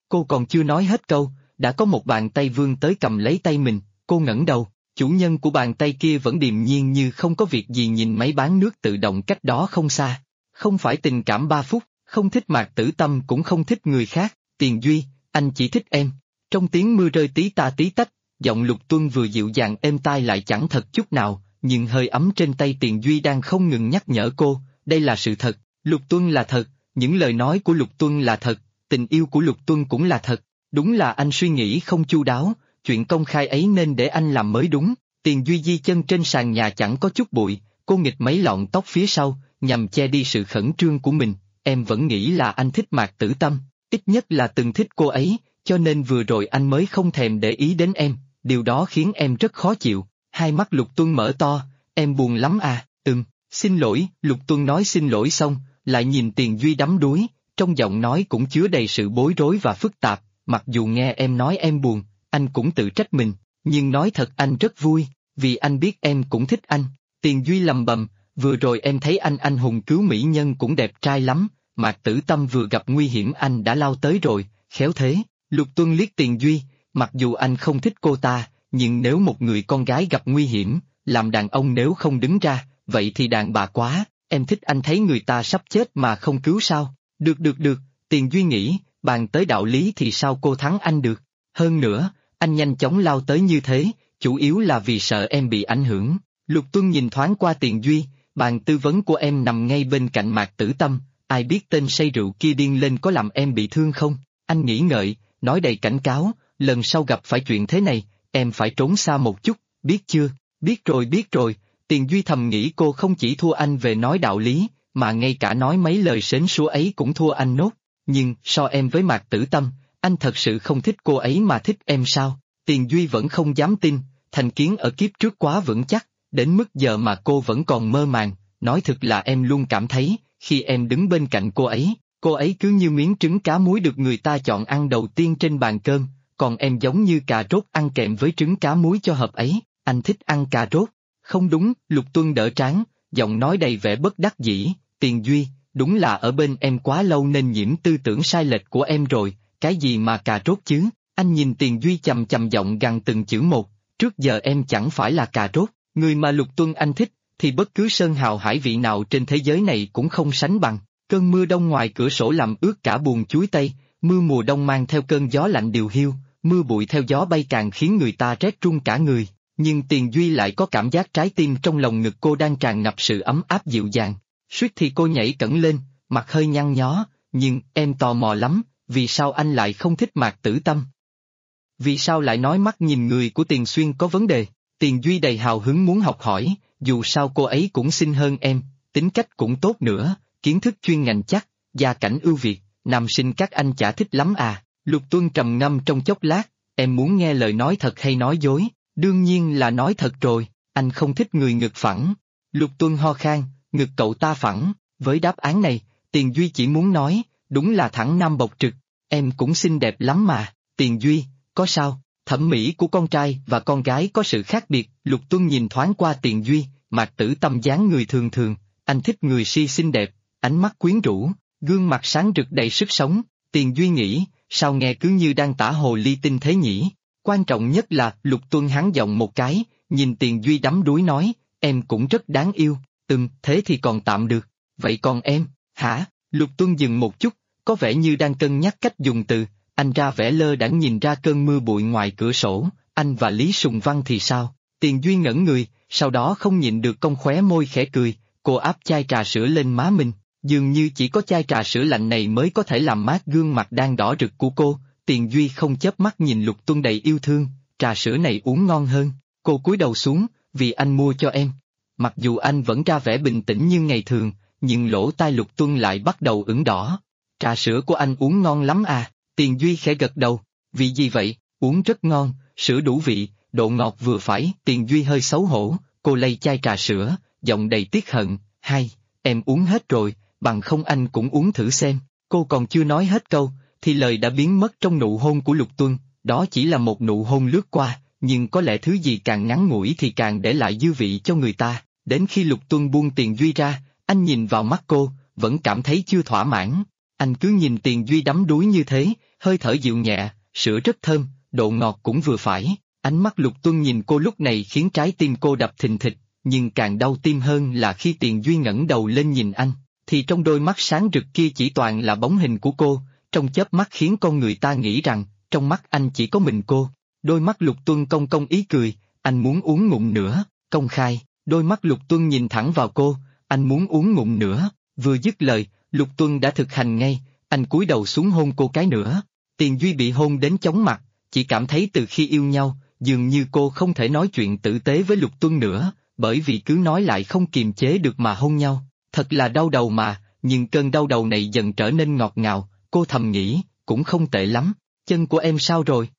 Cô còn chưa nói hết câu, đã có một bàn tay vươn tới cầm lấy tay mình, cô ngẩng đầu, chủ nhân của bàn tay kia vẫn điềm nhiên như không có việc gì nhìn máy bán nước tự động cách đó không xa. Không phải tình cảm 3 phút, không thích Mạc Tử Tâm cũng không thích người khác, Tiền Duy, anh chỉ thích em. Trong tiếng mưa rơi tí ta tí tách, giọng Lục Tuân vừa dịu dàng êm tai lại chẳng thật chút nào, nhưng hơi ấm trên tay Tiền Duy đang không ngừng nhắc nhở cô, đây là sự thật, Lục Tuân là thật, những lời nói của Lục Tuân là thật, tình yêu của Lục Tuân cũng là thật, đúng là anh suy nghĩ không chu đáo, chuyện công khai ấy nên để anh làm mới đúng. Tiền Duy di chân trên sàn nhà chẳng có chút bụi, cô nghịch mấy lọn tóc phía sau, nhằm che đi sự khẩn trương của mình, em vẫn nghĩ là anh thích Mạc Tử Tâm, ít nhất là từng thích cô ấy, cho nên vừa rồi anh mới không thèm để ý đến em, điều đó khiến em rất khó chịu. Hai mắt Lục Tuân mở to, em buồn lắm à, xin lỗi, Lục Tuân nói xin lỗi xong, lại nhìn Tiền Duy đắm đuối, trong giọng nói cũng chứa đầy sự bối rối và phức tạp, mặc dù nghe em nói em buồn, anh cũng tự trách mình, nhưng nói thật anh rất vui, vì anh biết em cũng thích anh. Tiền Duy lầm bầm, vừa rồi em thấy anh hùng cứu mỹ nhân cũng đẹp trai lắm, Mạc Tử Tâm vừa gặp nguy hiểm anh đã lao tới rồi, khéo thế. Lục Tuân liếc Tiền Duy, mặc dù anh không thích cô ta, nhưng nếu một người con gái gặp nguy hiểm, làm đàn ông nếu không đứng ra, vậy thì đàn bà quá, em thích anh thấy người ta sắp chết mà không cứu sao? Được, Tiền Duy nghĩ, bàn tới đạo lý thì sao cô thắng anh được? Hơn nữa, anh nhanh chóng lao tới như thế, chủ yếu là vì sợ em bị ảnh hưởng. Lục Tuân nhìn thoáng qua Tiền Duy, bàn tư vấn của em nằm ngay bên cạnh Mạc Tử Tâm, ai biết tên say rượu kia điên lên có làm em bị thương không? Anh nghĩ ngợi, nói đầy cảnh cáo, lần sau gặp phải chuyện thế này, em phải trốn xa một chút, biết chưa? Biết rồi, Tiền Duy thầm nghĩ cô không chỉ thua anh về nói đạo lý, mà ngay cả nói mấy lời sến súa ấy cũng thua anh nốt. Nhưng, so em với Mạc Tử Tâm, anh thật sự không thích cô ấy mà thích em sao? Tiền Duy vẫn không dám tin, thành kiến ở kiếp trước quá vững chắc, đến mức giờ mà cô vẫn còn mơ màng, nói thực là em luôn cảm thấy, khi em đứng bên cạnh cô ấy cứ như miếng trứng cá muối được người ta chọn ăn đầu tiên trên bàn cơm, còn em giống như cà rốt ăn kèm với trứng cá muối cho hợp ấy, anh thích ăn cà rốt. Không đúng, Lục Tuân đỡ trán, giọng nói đầy vẻ bất đắc dĩ, Tiền Duy, đúng là ở bên em quá lâu nên nhiễm tư tưởng sai lệch của em rồi, cái gì mà cà rốt chứ? Anh nhìn Tiền Duy chầm chầm giọng gằn từng chữ một, trước giờ em chẳng phải là cà rốt, người mà Lục Tuân anh thích, thì bất cứ sơn hào hải vị nào trên thế giới này cũng không sánh bằng. Cơn mưa đông ngoài cửa sổ làm ướt cả buồng chuối tây, mưa mùa đông mang theo cơn gió lạnh điều hiu, mưa bụi theo gió bay càng khiến người ta rét run cả người, nhưng Tiền Duy lại có cảm giác trái tim trong lòng ngực cô đang tràn ngập sự ấm áp dịu dàng. Suýt thì cô nhảy cẫng lên, mặt hơi nhăn nhó, nhưng em tò mò lắm, vì sao anh lại không thích Mạc Tử Tâm? Vì sao lại nói mắt nhìn người của Tiền Xuyên có vấn đề? Tiền Duy đầy hào hứng muốn học hỏi, dù sao cô ấy cũng xinh hơn em, tính cách cũng tốt nữa, kiến thức chuyên ngành chắc, gia cảnh ưu việt, nam sinh các anh chả thích lắm à? Lục Tuân trầm ngâm trong chốc lát, em muốn nghe lời nói thật hay nói dối? Đương nhiên là nói thật rồi, anh không thích người ngực phẳng. Lục Tuân ho khan, ngực cậu ta phẳng, với đáp án này, Tiền Duy chỉ muốn nói, đúng là thẳng nam bộc trực, em cũng xinh đẹp lắm mà. Tiền Duy, có sao? Thẩm mỹ của con trai và con gái có sự khác biệt. Lục Tuân nhìn thoáng qua Tiền Duy, Mạc Tử Tâm dáng người thường thường, anh thích người si xinh đẹp, ánh mắt quyến rũ, gương mặt sáng rực đầy sức sống. Tiền Duy nghĩ, sao nghe cứ như đang tả hồ ly tinh thế nhỉ? Quan trọng nhất là Lục Tuân hắn giọng một cái, nhìn Tiền Duy đắm đuối nói, em cũng rất đáng yêu. Thế thì còn tạm được, vậy còn em, hả? Lục Tuân dừng một chút, có vẻ như đang cân nhắc cách dùng từ, anh ra vẻ lơ đãng nhìn ra cơn mưa bụi ngoài cửa sổ, anh và Lý Sùng Văn thì sao? Tiền Duy ngẩn người, sau đó không nhịn được cong khóe môi khẽ cười, cô áp chai trà sữa lên má mình, dường như chỉ có chai trà sữa lạnh này mới có thể làm mát gương mặt đang đỏ rực của cô. Tiền Duy không chớp mắt nhìn Lục Tuân đầy yêu thương, trà sữa này uống ngon hơn, cô cúi đầu xuống, vì anh mua cho em. Mặc dù anh vẫn ra vẻ bình tĩnh như ngày thường, nhưng lỗ tai Lục Tuân lại bắt đầu ửng đỏ. Trà sữa của anh uống ngon lắm à? Tiền Duy khẽ gật đầu, vị gì vậy? Uống rất ngon, sữa đủ vị, độ ngọt vừa phải. Tiền Duy hơi xấu hổ, cô lay chai trà sữa, giọng đầy tiếc hận, hay, em uống hết rồi, bằng không anh cũng uống thử xem. Cô còn chưa nói hết câu, thì lời đã biến mất trong nụ hôn của Lục Tuân, đó chỉ là một nụ hôn lướt qua, nhưng có lẽ thứ gì càng ngắn ngủi thì càng để lại dư vị cho người ta. Đến khi Lục Tuân buông Tiền Duy ra, anh nhìn vào mắt cô, vẫn cảm thấy chưa thỏa mãn. Anh cứ nhìn Tiền Duy đắm đuối như thế, hơi thở dịu nhẹ, sữa rất thơm, độ ngọt cũng vừa phải. Ánh mắt Lục Tuân nhìn cô lúc này khiến trái tim cô đập thình thịch, nhưng càng đau tim hơn là khi Tiền Duy ngẩng đầu lên nhìn anh, thì trong đôi mắt sáng rực kia chỉ toàn là bóng hình của cô, trong chớp mắt khiến con người ta nghĩ rằng, trong mắt anh chỉ có mình cô. Đôi mắt Lục Tuân cong cong ý cười, anh muốn uống ngụm nữa, công khai, đôi mắt Lục Tuân nhìn thẳng vào cô, anh muốn uống ngụm nữa, vừa dứt lời, Lục Tuân đã thực hành ngay, anh cúi đầu xuống hôn cô cái nữa. Tiền Duy bị hôn đến chóng mặt, chỉ cảm thấy từ khi yêu nhau, dường như cô không thể nói chuyện tử tế với Lục Tuân nữa, bởi vì cứ nói lại không kiềm chế được mà hôn nhau. Thật là đau đầu mà, nhưng cơn đau đầu này dần trở nên ngọt ngào, cô thầm nghĩ, cũng không tệ lắm. Chân của em sao rồi?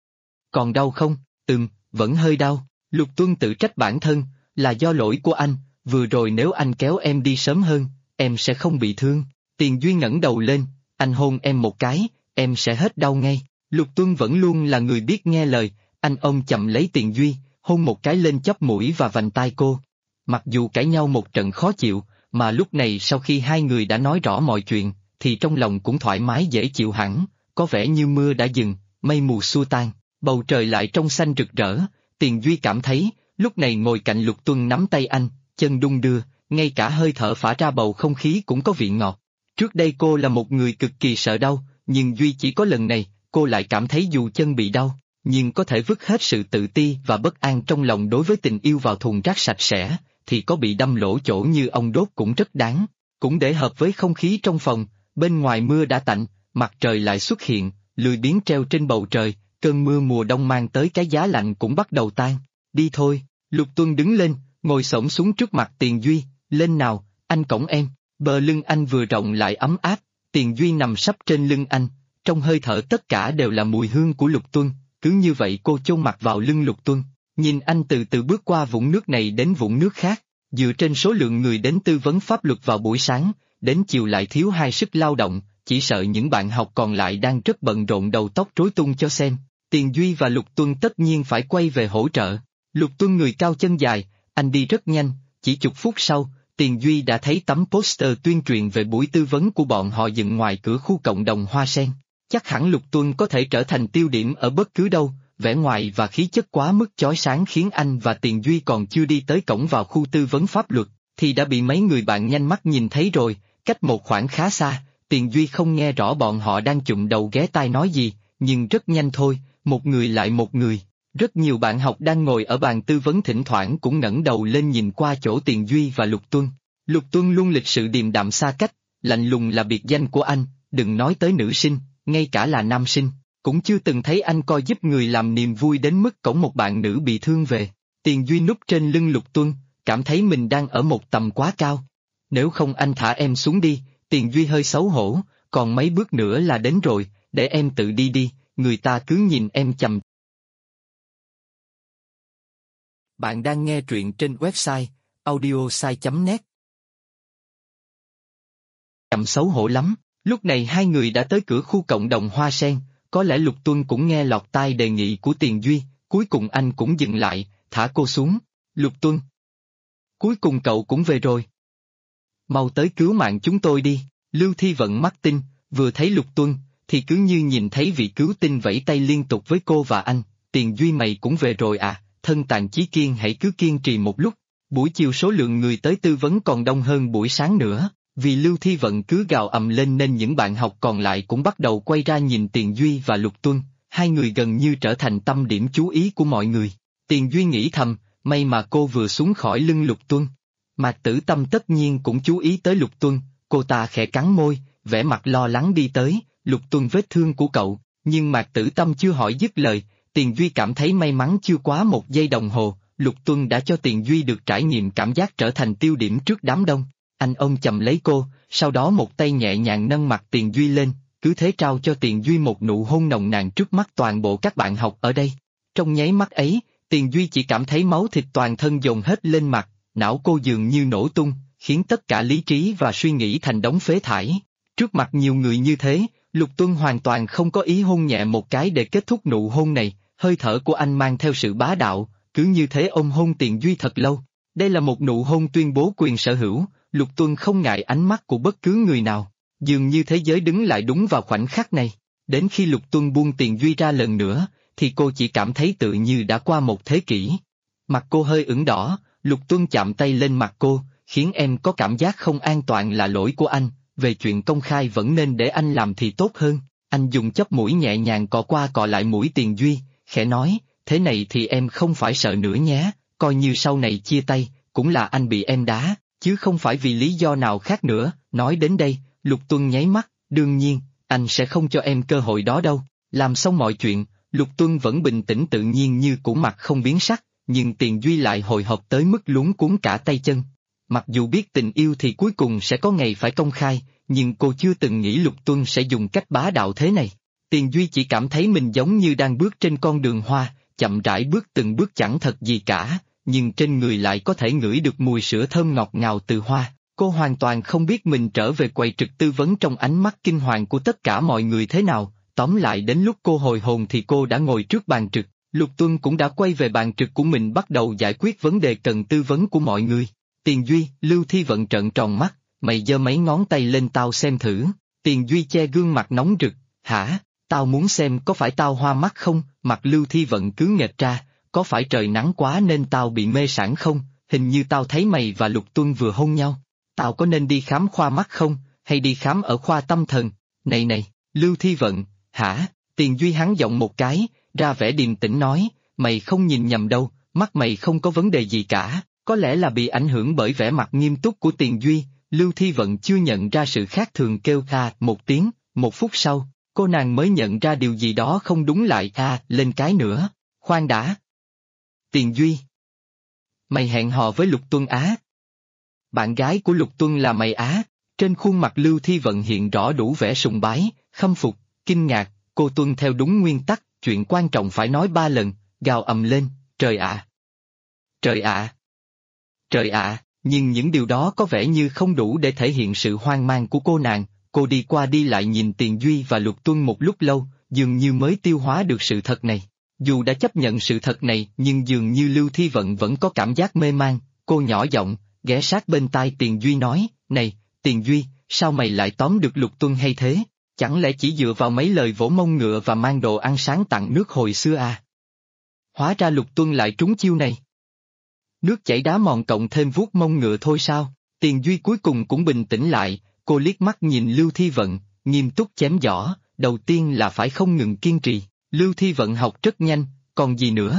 Còn đau không? Vẫn hơi đau. Lục Tuân tự trách bản thân, là do lỗi của anh, vừa rồi nếu anh kéo em đi sớm hơn, em sẽ không bị thương. Tiền Duy ngẩng đầu lên, anh hôn em một cái, em sẽ hết đau ngay. Lục Tuân vẫn luôn là người biết nghe lời, anh ôm chậm lấy Tiền Duy, hôn một cái lên chóp mũi và vành tai cô. Mặc dù cãi nhau một trận khó chịu, mà lúc này sau khi hai người đã nói rõ mọi chuyện, thì trong lòng cũng thoải mái dễ chịu hẳn, có vẻ như mưa đã dừng, mây mù xua tan, bầu trời lại trong xanh rực rỡ. Tiền Duy cảm thấy, lúc này ngồi cạnh Lục Tuân nắm tay anh, chân đung đưa, ngay cả hơi thở phả ra bầu không khí cũng có vị ngọt. Trước đây cô là một người cực kỳ sợ đau, nhưng duy chỉ có lần này, cô lại cảm thấy dù chân bị đau, nhưng có thể vứt hết sự tự ti và bất an trong lòng đối với tình yêu vào thùng rác sạch sẽ, thì có bị đâm lỗ chỗ như ông đốt cũng rất đáng. Cũng để hợp với không khí trong phòng, bên ngoài mưa đã tạnh, mặt trời lại xuất hiện, lười biếng treo trên bầu trời, cơn mưa mùa đông mang tới cái giá lạnh cũng bắt đầu tan. Đi thôi, Lục Tuân đứng lên, ngồi xổm xuống trước mặt Tiền Duy, lên nào, anh cõng em. Bờ lưng anh vừa rộng lại ấm áp, Tiền Duy nằm sấp trên lưng anh, trong hơi thở tất cả đều là mùi hương của Lục Tuân, cứ như vậy cô chôn mặt vào lưng Lục Tuân, nhìn anh từ từ bước qua vũng nước này đến vũng nước khác, dựa trên số lượng người đến tư vấn pháp luật vào buổi sáng, đến chiều lại thiếu 2 sức lao động, chỉ sợ những bạn học còn lại đang rất bận rộn đầu tóc rối tung cho xem. Tiền Duy và Lục Tuân tất nhiên phải quay về hỗ trợ. Lục Tuân người cao chân dài, anh đi rất nhanh, chỉ chục phút sau, Tiền Duy đã thấy tấm poster tuyên truyền về buổi tư vấn của bọn họ dựng ngoài cửa khu cộng đồng Hoa Sen. Chắc hẳn Lục Tuân có thể trở thành tiêu điểm ở bất cứ đâu, vẻ ngoài và khí chất quá mức chói sáng khiến anh và Tiền Duy còn chưa đi tới cổng vào khu tư vấn pháp luật, thì đã bị mấy người bạn nhanh mắt nhìn thấy rồi, cách một khoảng khá xa, Tiền Duy không nghe rõ bọn họ đang chụm đầu ghé tai nói gì, nhưng rất nhanh thôi, một người lại một người. Rất nhiều bạn học đang ngồi ở bàn tư vấn thỉnh thoảng cũng ngẩng đầu lên nhìn qua chỗ Tiền Duy và Lục Tuân. Lục Tuân luôn lịch sự điềm đạm xa cách, lạnh lùng là biệt danh của anh, đừng nói tới nữ sinh, ngay cả là nam sinh, cũng chưa từng thấy anh coi giúp người làm niềm vui đến mức cõng một bạn nữ bị thương về. Tiền Duy núp trên lưng Lục Tuân, cảm thấy mình đang ở một tầm quá cao. Nếu không anh thả em xuống đi, Tiền Duy hơi xấu hổ, còn mấy bước nữa là đến rồi, để em tự đi đi, người ta cứ nhìn em chằm. Bạn đang nghe truyện trên website audiosai.net. Chậm xấu hổ lắm, lúc này hai người đã tới cửa khu cộng đồng Hoa Sen, có lẽ Lục Tuân cũng nghe lọt tai đề nghị của Tiền Duy, cuối cùng anh cũng dừng lại, thả cô xuống. Lục Tuân, cuối cùng cậu cũng về rồi. Mau tới cứu mạng chúng tôi đi. Lưu Thi Vận mắt tinh, vừa thấy Lục Tuân, thì cứ như nhìn thấy vị cứu tinh vẫy tay liên tục với cô và anh. Tiền Duy mày cũng về rồi à, thân tàn chí kiên hãy cứ kiên trì một lúc. Buổi chiều số lượng người tới tư vấn còn đông hơn buổi sáng nữa, vì Lưu Thi Vận cứ gào ầm lên nên những bạn học còn lại cũng bắt đầu quay ra nhìn Tiền Duy và Lục Tuân, hai người gần như trở thành tâm điểm chú ý của mọi người. Tiền Duy nghĩ thầm, may mà cô vừa xuống khỏi lưng Lục Tuân. Mạc Tử Tâm tất nhiên cũng chú ý tới Lục Tuân, cô ta khẽ cắn môi, vẻ mặt lo lắng đi tới. Lục Tuân vết thương của cậu, nhưng Mạc Tử Tâm chưa hỏi dứt lời, Tiền Duy cảm thấy may mắn chưa quá 1 giây đồng hồ, Lục Tuân đã cho Tiền Duy được trải nghiệm cảm giác trở thành tiêu điểm trước đám đông. Anh ôm chầm lấy cô, sau đó một tay nhẹ nhàng nâng mặt Tiền Duy lên, cứ thế trao cho Tiền Duy một nụ hôn nồng nàn trước mắt toàn bộ các bạn học ở đây. Trong nháy mắt ấy, Tiền Duy chỉ cảm thấy máu thịt toàn thân dồn hết lên mặt, não cô dường như nổ tung, khiến tất cả lý trí và suy nghĩ thành đống phế thải. Trước mặt nhiều người như thế, Lục Tuân hoàn toàn không có ý hôn nhẹ một cái để kết thúc nụ hôn này, hơi thở của anh mang theo sự bá đạo, cứ như thế ôm hôn Tiền Duy thật lâu. Đây là một nụ hôn tuyên bố quyền sở hữu, Lục Tuân không ngại ánh mắt của bất cứ người nào, dường như thế giới đứng lại đúng vào khoảnh khắc này. Đến khi Lục Tuân buông Tiền Duy ra lần nữa, thì cô chỉ cảm thấy tự như đã qua một thế kỷ. Mặt cô hơi ửng đỏ, Lục Tuân chạm tay lên mặt cô, khiến em có cảm giác không an toàn là lỗi của anh, về chuyện công khai vẫn nên để anh làm thì tốt hơn. Anh dùng chóp mũi nhẹ nhàng cọ qua cọ lại mũi Tiền Duy, khẽ nói, thế này thì em không phải sợ nữa nhé, coi như sau này chia tay, cũng là anh bị em đá, chứ không phải vì lý do nào khác nữa. Nói đến đây, Lục Tuân nháy mắt, đương nhiên, anh sẽ không cho em cơ hội đó đâu. Làm xong mọi chuyện, Lục Tuân vẫn bình tĩnh tự nhiên như cũ mặt không biến sắc, nhưng Tiền Duy lại hồi hộp tới mức luống cuống cả tay chân. Mặc dù biết tình yêu thì cuối cùng sẽ có ngày phải công khai, nhưng cô chưa từng nghĩ Lục Tuân sẽ dùng cách bá đạo thế này. Tiền Duy chỉ cảm thấy mình giống như đang bước trên con đường hoa, chậm rãi bước từng bước chẳng thật gì cả, nhưng trên người lại có thể ngửi được mùi sữa thơm ngọt ngào từ hoa. Cô hoàn toàn không biết mình trở về quầy trực tư vấn trong ánh mắt kinh hoàng của tất cả mọi người thế nào. Tóm lại đến lúc cô hồi hồn thì cô đã ngồi trước bàn trực, Lục Tuân cũng đã quay về bàn trực của mình bắt đầu giải quyết vấn đề cần tư vấn của mọi người. Tiền Duy, Lưu Thi Vận trợn tròn mắt, mày giơ mấy ngón tay lên tao xem thử. Tiền Duy che gương mặt nóng rực, hả, tao muốn xem có phải tao hoa mắt không? Mặt Lưu Thi Vận cứ nghệch ra, có phải trời nắng quá nên tao bị mê sảng không? Hình như tao thấy mày và Lục Tuân vừa hôn nhau. Tao có nên đi khám khoa mắt không, hay đi khám ở khoa tâm thần? Này, Lưu Thi Vận, hả? Tiền Duy hắn giọng một cái, ra vẻ điềm tĩnh nói, mày không nhìn nhầm đâu, mắt mày không có vấn đề gì cả, có lẽ là bị ảnh hưởng bởi vẻ mặt nghiêm túc của Tiền Duy. Lưu Thi Vận chưa nhận ra sự khác thường kêu một tiếng, một phút sau, cô nàng mới nhận ra điều gì đó không đúng lại lên cái nữa. Khoan đã. Tiền Duy. Mày hẹn hò với Lục Tuân á? Bạn gái của Lục Tuân là mày á? Trên khuôn mặt Lưu Thi Vận hiện rõ đủ vẻ sùng bái, khâm phục, kinh ngạc, cô tuân theo đúng nguyên tắc, chuyện quan trọng phải nói 3 lần, gào ầm lên, trời ạ! Trời ạ! Trời ạ! Nhưng những điều đó có vẻ như không đủ để thể hiện sự hoang mang của cô nàng, cô đi qua đi lại nhìn Tiền Duy và Lục Tuân một lúc lâu, dường như mới tiêu hóa được sự thật này. Dù đã chấp nhận sự thật này nhưng dường như Lưu Thi Vận vẫn có cảm giác mê man, cô nhỏ giọng, ghé sát bên tai Tiền Duy nói, này, Tiền Duy, sao mày lại tóm được Lục Tuân hay thế? Chẳng lẽ chỉ dựa vào mấy lời vỗ mông ngựa và mang đồ ăn sáng tặng nước hồi xưa à? Hóa ra Lục Tuân lại trúng chiêu này. Nước chảy đá mòn cộng thêm vuốt mông ngựa thôi sao? Tiền Duy cuối cùng cũng bình tĩnh lại, cô liếc mắt nhìn Lưu Thi Vận, nghiêm túc chém giỏ, đầu tiên là phải không ngừng kiên trì. Lưu Thi Vận học rất nhanh, còn gì nữa?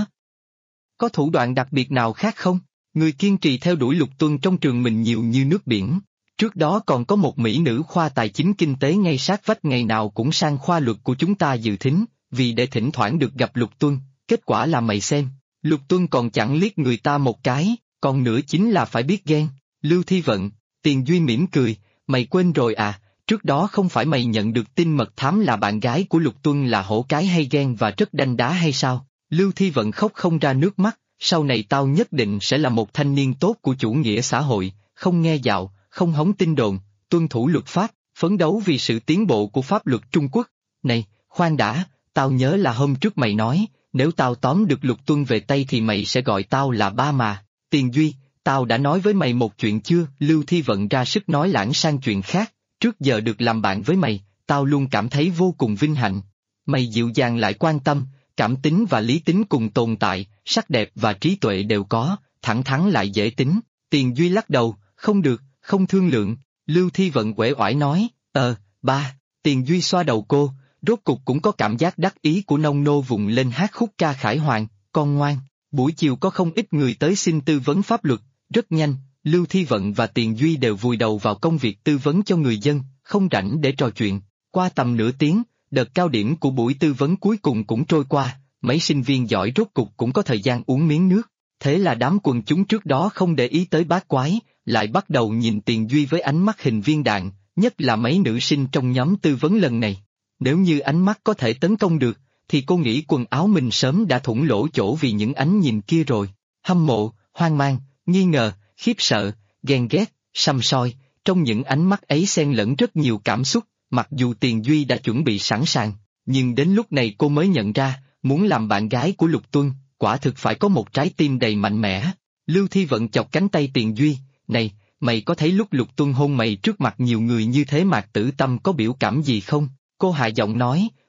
Có thủ đoạn đặc biệt nào khác không? Người kiên trì theo đuổi Lục Tuân trong trường mình nhiều như nước biển. Trước đó còn có một mỹ nữ khoa tài chính kinh tế ngay sát vách ngày nào cũng sang khoa luật của chúng ta dự thính, vì để thỉnh thoảng được gặp Lục Tuân, kết quả là mày xem, Lục Tuân còn chẳng liếc người ta một cái, còn nữa chính là phải biết ghen. Lưu Thi Vận, Tiền Duy mỉm cười, mày quên rồi à, trước đó không phải mày nhận được tin mật thám là bạn gái của Lục Tuân là hổ cái hay ghen và rất đanh đá hay sao? Lưu Thi Vận khóc không ra nước mắt, sau này tao nhất định sẽ là một thanh niên tốt của chủ nghĩa xã hội, không nghe dạo, không hóng tin đồn, tuân thủ luật pháp, phấn đấu vì sự tiến bộ của pháp luật Trung Quốc. Này, khoan đã, tao nhớ là hôm trước mày nói, nếu tao tóm được Lục Tuân về tay thì mày sẽ gọi tao là ba mà. Tiền Duy, tao đã nói với mày một chuyện chưa? Lưu Thi Vận ra sức nói lãng sang chuyện khác, trước giờ được làm bạn với mày, tao luôn cảm thấy vô cùng vinh hạnh. Mày dịu dàng lại quan tâm, cảm tính và lý tính cùng tồn tại, sắc đẹp và trí tuệ đều có, thẳng thắn lại dễ tính. Tiền Duy lắc đầu, không được, không thương lượng. Lưu Thi Vận uể oải nói, ba. Tiền Duy xoa đầu cô, rốt cục cũng có cảm giác đắc ý của nông nô vùng lên hát khúc ca khải hoàn, con ngoan. Buổi chiều có không ít người tới xin tư vấn pháp luật, rất nhanh, Lưu Thi Vận và Tiền Duy đều vùi đầu vào công việc tư vấn cho người dân, không rảnh để trò chuyện. Qua tầm nửa tiếng, đợt cao điểm của buổi tư vấn cuối cùng cũng trôi qua, mấy sinh viên giỏi rốt cục cũng có thời gian uống miếng nước. Thế là đám quần chúng trước đó không để ý tới bát quái, lại bắt đầu nhìn Tiền Duy với ánh mắt hình viên đạn, nhất là mấy nữ sinh trong nhóm tư vấn lần này. Nếu như ánh mắt có thể tấn công được, thì cô nghĩ quần áo mình sớm đã thủng lỗ chỗ vì những ánh nhìn kia rồi. Hâm mộ, hoang mang, nghi ngờ, khiếp sợ, ghen ghét, săm soi, trong những ánh mắt ấy xen lẫn rất nhiều cảm xúc, mặc dù Tiền Duy đã chuẩn bị sẵn sàng, nhưng đến lúc này cô mới nhận ra, muốn làm bạn gái của Lục Tuân, quả thực phải có một trái tim đầy mạnh mẽ. Lưu Thi Vận chọc cánh tay Tiền Duy, này, mày có thấy lúc Lục Tuân hôn mày trước mặt nhiều người như thế Mạc Tử Tâm có biểu cảm gì không? Cô hạ giọng nói,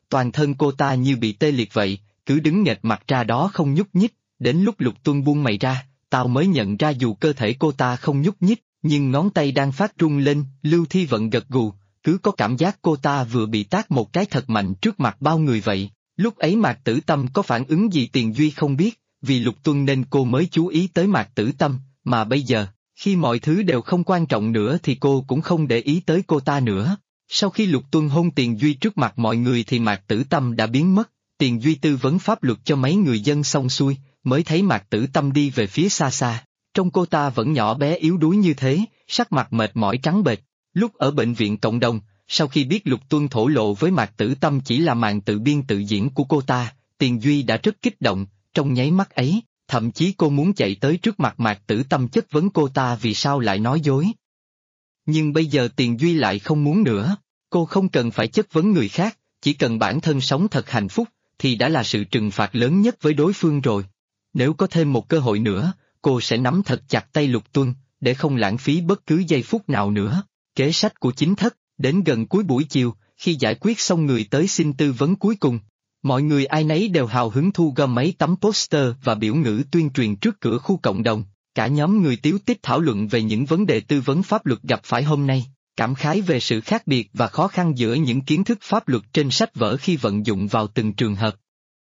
toàn thân cô ta như bị tê liệt vậy, cứ đứng nghệch mặt ra đó không nhúc nhích, đến lúc Lục Tuân buông mày ra, tao mới nhận ra dù cơ thể cô ta không nhúc nhích, nhưng ngón tay đang phát run lên, Lưu Thi Vận gật gù, cứ có cảm giác cô ta vừa bị tát một cái thật mạnh trước mặt bao người vậy. Lúc ấy Mạc Tử Tâm có phản ứng gì Tiền Duy không biết, vì Lục Tuân nên cô mới chú ý tới Mạc Tử Tâm, mà bây giờ, khi mọi thứ đều không quan trọng nữa thì cô cũng không để ý tới cô ta nữa. Sau khi Lục Tuân hôn Tiền Duy trước mặt mọi người thì Mạc Tử Tâm đã biến mất, Tiền Duy tư vấn pháp luật cho mấy người dân xong xuôi, mới thấy Mạc Tử Tâm đi về phía xa xa. Trông cô ta vẫn nhỏ bé yếu đuối như thế, sắc mặt mệt mỏi trắng bệch. Lúc ở bệnh viện cộng đồng, sau khi biết Lục Tuân thổ lộ với Mạc Tử Tâm chỉ là màn tự biên tự diễn của cô ta, Tiền Duy đã rất kích động, trong nháy mắt ấy, thậm chí cô muốn chạy tới trước mặt Mạc Tử Tâm chất vấn cô ta vì sao lại nói dối. Nhưng bây giờ Tiền Duy lại không muốn nữa, cô không cần phải chất vấn người khác, chỉ cần bản thân sống thật hạnh phúc, thì đã là sự trừng phạt lớn nhất với đối phương rồi. Nếu có thêm một cơ hội nữa, cô sẽ nắm thật chặt tay Lục Tuân, để không lãng phí bất cứ giây phút nào nữa. Kế sách của chính thất, đến gần cuối buổi chiều, khi giải quyết xong người tới xin tư vấn cuối cùng, mọi người ai nấy đều hào hứng thu gom mấy tấm poster và biểu ngữ tuyên truyền trước cửa khu cộng đồng. Cả nhóm người tíu tít thảo luận về những vấn đề tư vấn pháp luật gặp phải hôm nay, cảm khái về sự khác biệt và khó khăn giữa những kiến thức pháp luật trên sách vở khi vận dụng vào từng trường hợp.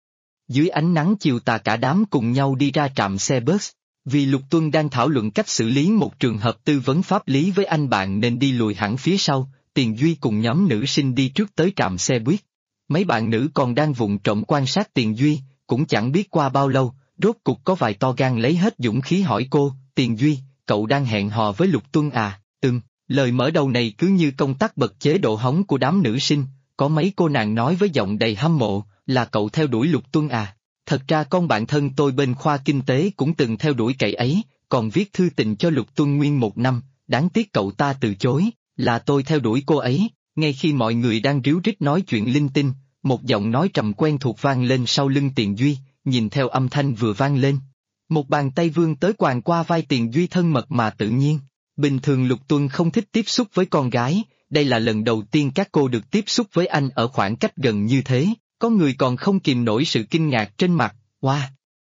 Dưới ánh nắng chiều tà cả đám cùng nhau đi ra trạm xe bus, vì Lục Tuân đang thảo luận cách xử lý một trường hợp tư vấn pháp lý với anh bạn nên đi lùi hẳn phía sau, Tiền Duy cùng nhóm nữ sinh đi trước tới trạm xe buýt. Mấy bạn nữ còn đang vụng trộm quan sát Tiền Duy, cũng chẳng biết qua bao lâu, rốt cục có vài to gan lấy hết dũng khí hỏi cô, Tiền Duy, cậu đang hẹn hò với Lục Tuân à? Lời mở đầu này cứ như công tắc bật chế độ hóng của đám nữ sinh, có mấy cô nàng nói với giọng đầy hâm mộ, là cậu theo đuổi Lục Tuân à? Thật ra con bạn thân tôi bên khoa kinh tế cũng từng theo đuổi cậu ấy, còn viết thư tình cho Lục Tuân nguyên 1 năm, đáng tiếc cậu ta từ chối, là tôi theo đuổi cô ấy. Ngay khi mọi người đang ríu rít nói chuyện linh tinh, một giọng nói trầm quen thuộc vang lên sau lưng Tiền Duy, nhìn theo âm thanh vừa vang lên. Một bàn tay vươn tới quàng qua vai Tiền Duy thân mật mà tự nhiên. Bình thường Lục Tuân không thích tiếp xúc với con gái, đây là lần đầu tiên các cô được tiếp xúc với anh ở khoảng cách gần như thế, có người còn không kìm nổi sự kinh ngạc trên mặt, wow!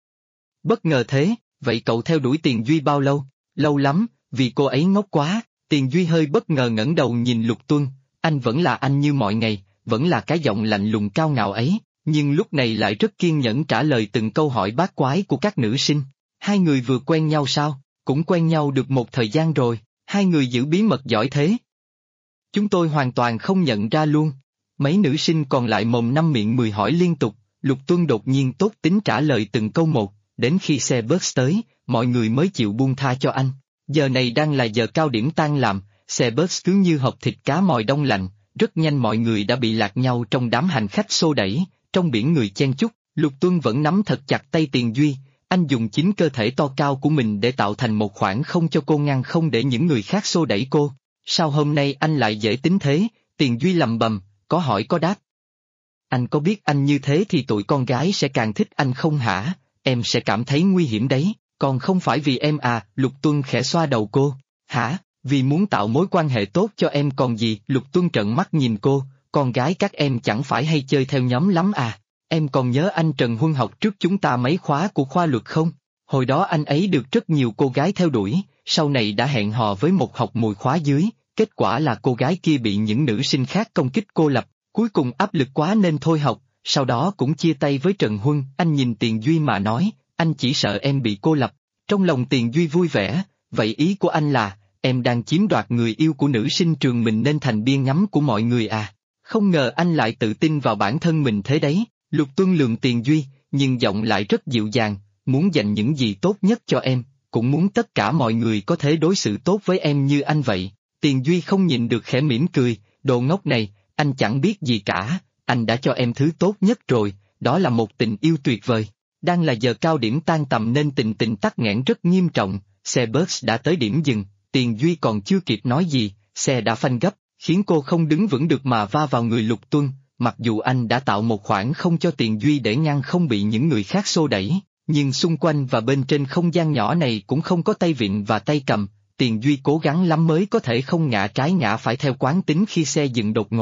Bất ngờ thế, vậy cậu theo đuổi Tiền Duy bao lâu? Lâu lắm, vì cô ấy ngốc quá. Tiền Duy hơi bất ngờ ngẩng đầu nhìn Lục Tuân, anh vẫn là anh như mọi ngày, vẫn là cái giọng lạnh lùng cao ngạo ấy, nhưng lúc này lại rất kiên nhẫn trả lời từng câu hỏi bát quái của các nữ sinh. Hai người vừa quen nhau sao? Cũng quen nhau được một thời gian rồi, hai người giữ bí mật giỏi thế. Chúng tôi hoàn toàn không nhận ra luôn. Mấy nữ sinh còn lại mồm năm miệng mười hỏi liên tục, Lục Tuân đột nhiên tốt tính trả lời từng câu một, đến khi xe bus tới, mọi người mới chịu buông tha cho anh. Giờ này đang là giờ cao điểm tan làm, xe bus cứ như hộp thịt cá mòi đông lạnh, rất nhanh mọi người đã bị lạc nhau trong đám hành khách xô đẩy, trong biển người chen chúc, Lục Tuân vẫn nắm thật chặt tay Tiền Duy, anh dùng chính cơ thể to cao của mình để tạo thành một khoảng không cho cô ngăn không để những người khác xô đẩy cô. Sao hôm nay anh lại dễ tính thế? Tiền Duy lầm bầm, có hỏi có đáp. Anh có biết anh như thế thì tụi con gái sẽ càng thích anh không hả? Em sẽ cảm thấy nguy hiểm đấy, còn không phải vì em à? Lục Tuân khẽ xoa đầu cô. Hả? Vì muốn tạo mối quan hệ tốt cho em còn gì? Lục Tuân trợn mắt nhìn cô, con gái các em chẳng phải hay chơi theo nhóm lắm à? Em còn nhớ anh Trần Huân học trước chúng ta mấy khóa của khoa luật không? Hồi đó anh ấy được rất nhiều cô gái theo đuổi, sau này đã hẹn hò với một học mùi khóa dưới, kết quả là cô gái kia bị những nữ sinh khác công kích cô lập, cuối cùng áp lực quá nên thôi học, sau đó cũng chia tay với Trần Huân. Anh nhìn Tiền Duy mà nói, anh chỉ sợ em bị cô lập. Trong lòng Tiền Duy vui vẻ, vậy ý của anh là, em đang chiếm đoạt người yêu của nữ sinh trường mình nên thành biên ngắm của mọi người à? Không ngờ anh lại tự tin vào bản thân mình thế đấy. Lục Tuân lườm Tiền Duy, nhưng giọng lại rất dịu dàng, muốn dành những gì tốt nhất cho em, cũng muốn tất cả mọi người có thể đối xử tốt với em như anh vậy. Tiền Duy không nhịn được khẽ mỉm cười, đồ ngốc này, anh chẳng biết gì cả, anh đã cho em thứ tốt nhất rồi, đó là một tình yêu tuyệt vời. Đang là giờ cao điểm tan tầm nên tình tắc nghẽn rất nghiêm trọng, xe bus đã tới điểm dừng, Tiền Duy còn chưa kịp nói gì, xe đã phanh gấp, khiến cô không đứng vững được mà va vào người Lục Tuân. Mặc dù anh đã tạo một khoảng không cho Tiền Duy để ngăn không bị những người khác xô đẩy, nhưng xung quanh và bên trên không gian nhỏ này cũng không có tay vịn và tay cầm, Tiền Duy cố gắng lắm mới có thể không ngã trái ngã phải theo quán tính khi xe dừng đột ngột.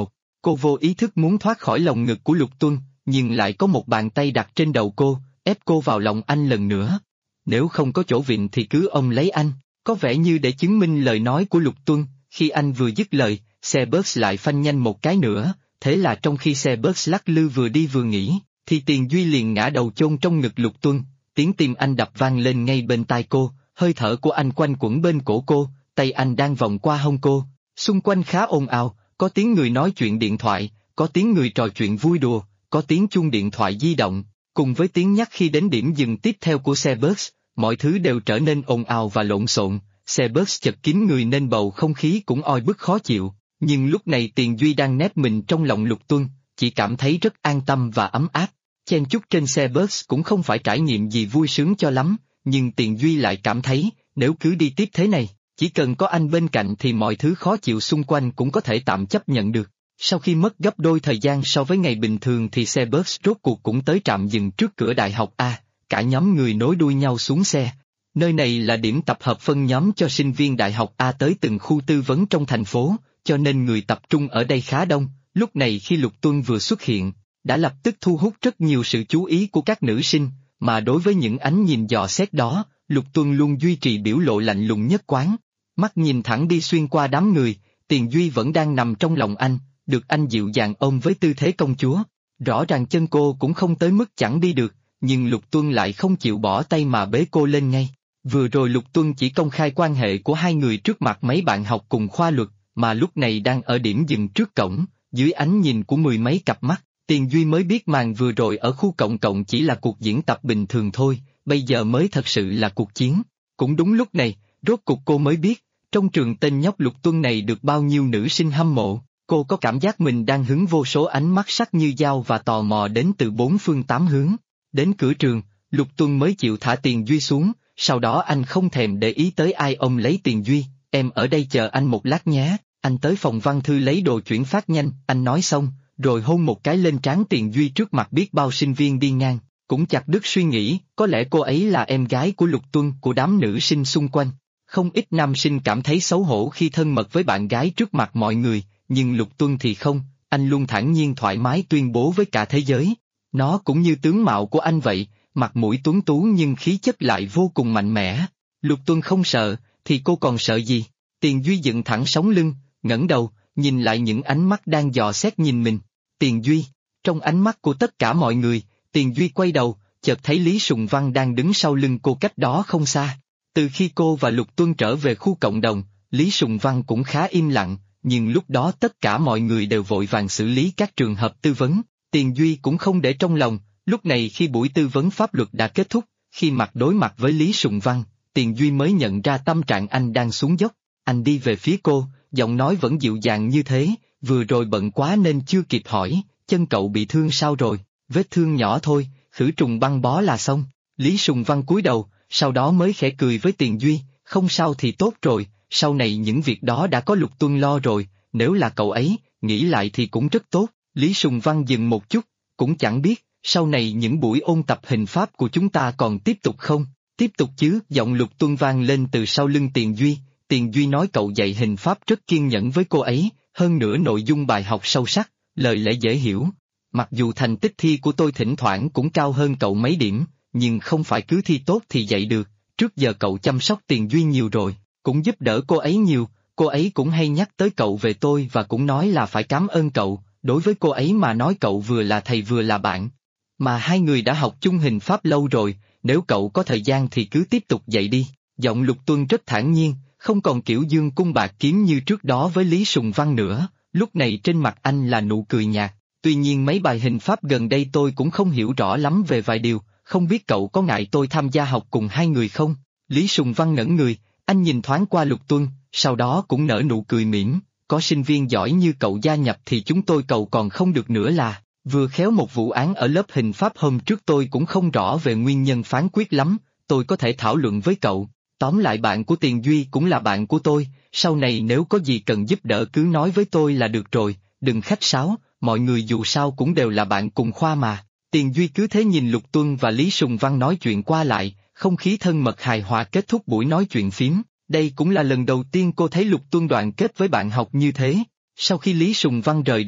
Cô vô ý thức muốn thoát khỏi lồng ngực của Lục Tuân, nhưng lại có một bàn tay đặt trên đầu cô, ép cô vào lòng anh lần nữa. Nếu không có chỗ vịn thì cứ ôm lấy anh, có vẻ như để chứng minh lời nói của Lục Tuân, khi anh vừa dứt lời, xe bus lại phanh nhanh một cái nữa, thế là trong khi xe bus lắc lư vừa đi vừa nghỉ, thì Tiền Duy liền ngã đầu chôn trong ngực Lục Tuân, tiếng tim anh đập vang lên ngay bên tai cô, hơi thở của anh quanh quẩn bên cổ cô, tay anh đang vòng qua hông cô, xung quanh khá ồn ào, có tiếng người nói chuyện điện thoại, có tiếng người trò chuyện vui đùa, có tiếng chuông điện thoại di động, cùng với tiếng nhắc khi đến điểm dừng tiếp theo của xe bus, mọi thứ đều trở nên ồn ào và lộn xộn, xe bus chật kín người nên bầu không khí cũng oi bức khó chịu, nhưng lúc này Tiền Duy đang nép mình trong lòng Lục Tuân, chỉ cảm thấy rất an tâm và ấm áp. Chen chúc trên xe bus cũng không phải trải nghiệm gì vui sướng cho lắm, nhưng Tiền Duy lại cảm thấy, nếu cứ đi tiếp thế này, chỉ cần có anh bên cạnh thì mọi thứ khó chịu xung quanh cũng có thể tạm chấp nhận được. Sau khi mất gấp đôi thời gian so với ngày bình thường thì xe bus rốt cuộc cũng tới trạm dừng trước cửa đại học A, cả nhóm người nối đuôi nhau xuống xe. Nơi này là điểm tập hợp phân nhóm cho sinh viên đại học A tới từng khu tư vấn trong thành phố, cho nên người tập trung ở đây khá đông. Lúc này khi Lục Tuân vừa xuất hiện, đã lập tức thu hút rất nhiều sự chú ý của các nữ sinh, mà đối với những ánh nhìn dò xét đó, Lục Tuân luôn duy trì biểu lộ lạnh lùng nhất quán. Mắt nhìn thẳng đi xuyên qua đám người, Tiền Duy vẫn đang nằm trong lòng anh, được anh dịu dàng ôm với tư thế công chúa. Rõ ràng chân cô cũng không tới mức chẳng đi được, nhưng Lục Tuân lại không chịu bỏ tay mà bế cô lên ngay. Vừa rồi Lục Tuân chỉ công khai quan hệ của hai người trước mặt mấy bạn học cùng khoa luật, mà lúc này đang ở điểm dừng trước cổng, dưới ánh nhìn của mười mấy cặp mắt, Tiền Duy mới biết màn vừa rồi ở khu cộng cộng chỉ là cuộc diễn tập bình thường thôi, bây giờ mới thật sự là cuộc chiến. Cũng đúng lúc này, rốt cuộc cô mới biết, trong trường tên nhóc Lục Tuân này được bao nhiêu nữ sinh hâm mộ, cô có cảm giác mình đang hứng vô số ánh mắt sắc như dao và tò mò đến từ bốn phương tám hướng. Đến cửa trường, Lục Tuân mới chịu thả Tiền Duy xuống, sau đó anh không thèm để ý tới ai ôm lấy Tiền Duy, em ở đây chờ anh một lát nhé, anh tới phòng văn thư lấy đồ chuyển phát nhanh, anh nói xong, rồi hôn một cái lên trán Tiền Duy trước mặt biết bao sinh viên đi ngang, cũng chặt đứt suy nghĩ, có lẽ cô ấy là em gái của Lục Tuân của đám nữ sinh xung quanh. Không ít nam sinh cảm thấy xấu hổ khi thân mật với bạn gái trước mặt mọi người, nhưng Lục Tuân thì không, anh luôn thản nhiên thoải mái tuyên bố với cả thế giới. Nó cũng như tướng mạo của anh vậy, mặt mũi tuấn tú nhưng khí chất lại vô cùng mạnh mẽ. Lục Tuân không sợ, thì cô còn sợ gì? Tiền Duy dựng thẳng sống lưng, ngẩng đầu, nhìn lại những ánh mắt đang dò xét nhìn mình. Tiền Duy, trong ánh mắt của tất cả mọi người, Tiền Duy quay đầu, chợt thấy Lý Sùng Văn đang đứng sau lưng cô cách đó không xa. Từ khi cô và Lục Tuân trở về khu cộng đồng, Lý Sùng Văn cũng khá im lặng, nhưng lúc đó tất cả mọi người đều vội vàng xử lý các trường hợp tư vấn, Tiền Duy cũng không để trong lòng. Lúc này khi buổi tư vấn pháp luật đã kết thúc, khi mặt đối mặt với Lý Sùng Văn, Tiền Duy mới nhận ra tâm trạng anh đang xuống dốc. Anh đi về phía cô, giọng nói vẫn dịu dàng như thế, vừa rồi bận quá nên chưa kịp hỏi, chân cậu bị thương sao rồi, vết thương nhỏ thôi, khử trùng băng bó là xong. Lý Sùng Văn cúi đầu, sau đó mới khẽ cười với Tiền Duy, không sao thì tốt rồi, sau này những việc đó đã có Lục Tuân lo rồi, nếu là cậu ấy, nghĩ lại thì cũng rất tốt. Lý Sùng Văn dừng một chút, cũng chẳng biết, sau này những buổi ôn tập hình pháp của chúng ta còn tiếp tục không? Tiếp tục chứ, giọng Lục Tuân vang lên từ sau lưng Tiền Duy. Tiền Duy nói cậu dạy hình pháp rất kiên nhẫn với cô ấy, hơn nữa nội dung bài học sâu sắc, lời lẽ dễ hiểu. Mặc dù thành tích thi của tôi thỉnh thoảng cũng cao hơn cậu mấy điểm, nhưng không phải cứ thi tốt thì dạy được, trước giờ cậu chăm sóc Tiền Duy nhiều rồi, cũng giúp đỡ cô ấy nhiều, cô ấy cũng hay nhắc tới cậu về tôi và cũng nói là phải cảm ơn cậu, đối với cô ấy mà nói cậu vừa là thầy vừa là bạn. Mà hai người đã học chung hình pháp lâu rồi, nếu cậu có thời gian thì cứ tiếp tục dạy đi. Giọng Lục Tuân rất thản nhiên, không còn kiểu dương cung bạc kiếm như trước đó với Lý Sùng Văn nữa, lúc này trên mặt anh là nụ cười nhạt. Tuy nhiên mấy bài hình pháp gần đây tôi cũng không hiểu rõ lắm về vài điều, không biết cậu có ngại tôi tham gia học cùng hai người không? Lý Sùng Văn ngẩn người, anh nhìn thoáng qua Lục Tuân, sau đó cũng nở nụ cười mỉm, có sinh viên giỏi như cậu gia nhập thì chúng tôi cậu còn không được nữa là. Vừa khéo một vụ án ở lớp hình pháp hôm trước tôi cũng không rõ về nguyên nhân phán quyết lắm, tôi có thể thảo luận với cậu. Tóm lại bạn của Tiền Duy cũng là bạn của tôi, sau này nếu có gì cần giúp đỡ cứ nói với tôi là được rồi, đừng khách sáo, mọi người dù sao cũng đều là bạn cùng khoa mà. Tiền Duy cứ thế nhìn Lục Tuân và Lý Sùng Văn nói chuyện qua lại, không khí thân mật hài hòa kết thúc buổi nói chuyện phím. Đây cũng là lần đầu tiên cô thấy Lục Tuân đoàn kết với bạn học như thế. Sau khi Lý Sùng Văn rời đi,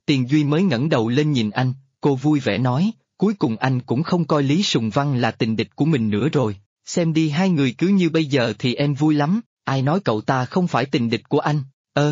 Tiền Duy mới ngẩng đầu lên nhìn anh, cô vui vẻ nói, cuối cùng anh cũng không coi Lý Sùng Văn là tình địch của mình nữa rồi, xem đi hai người cứ như bây giờ thì em vui lắm, ai nói cậu ta không phải tình địch của anh,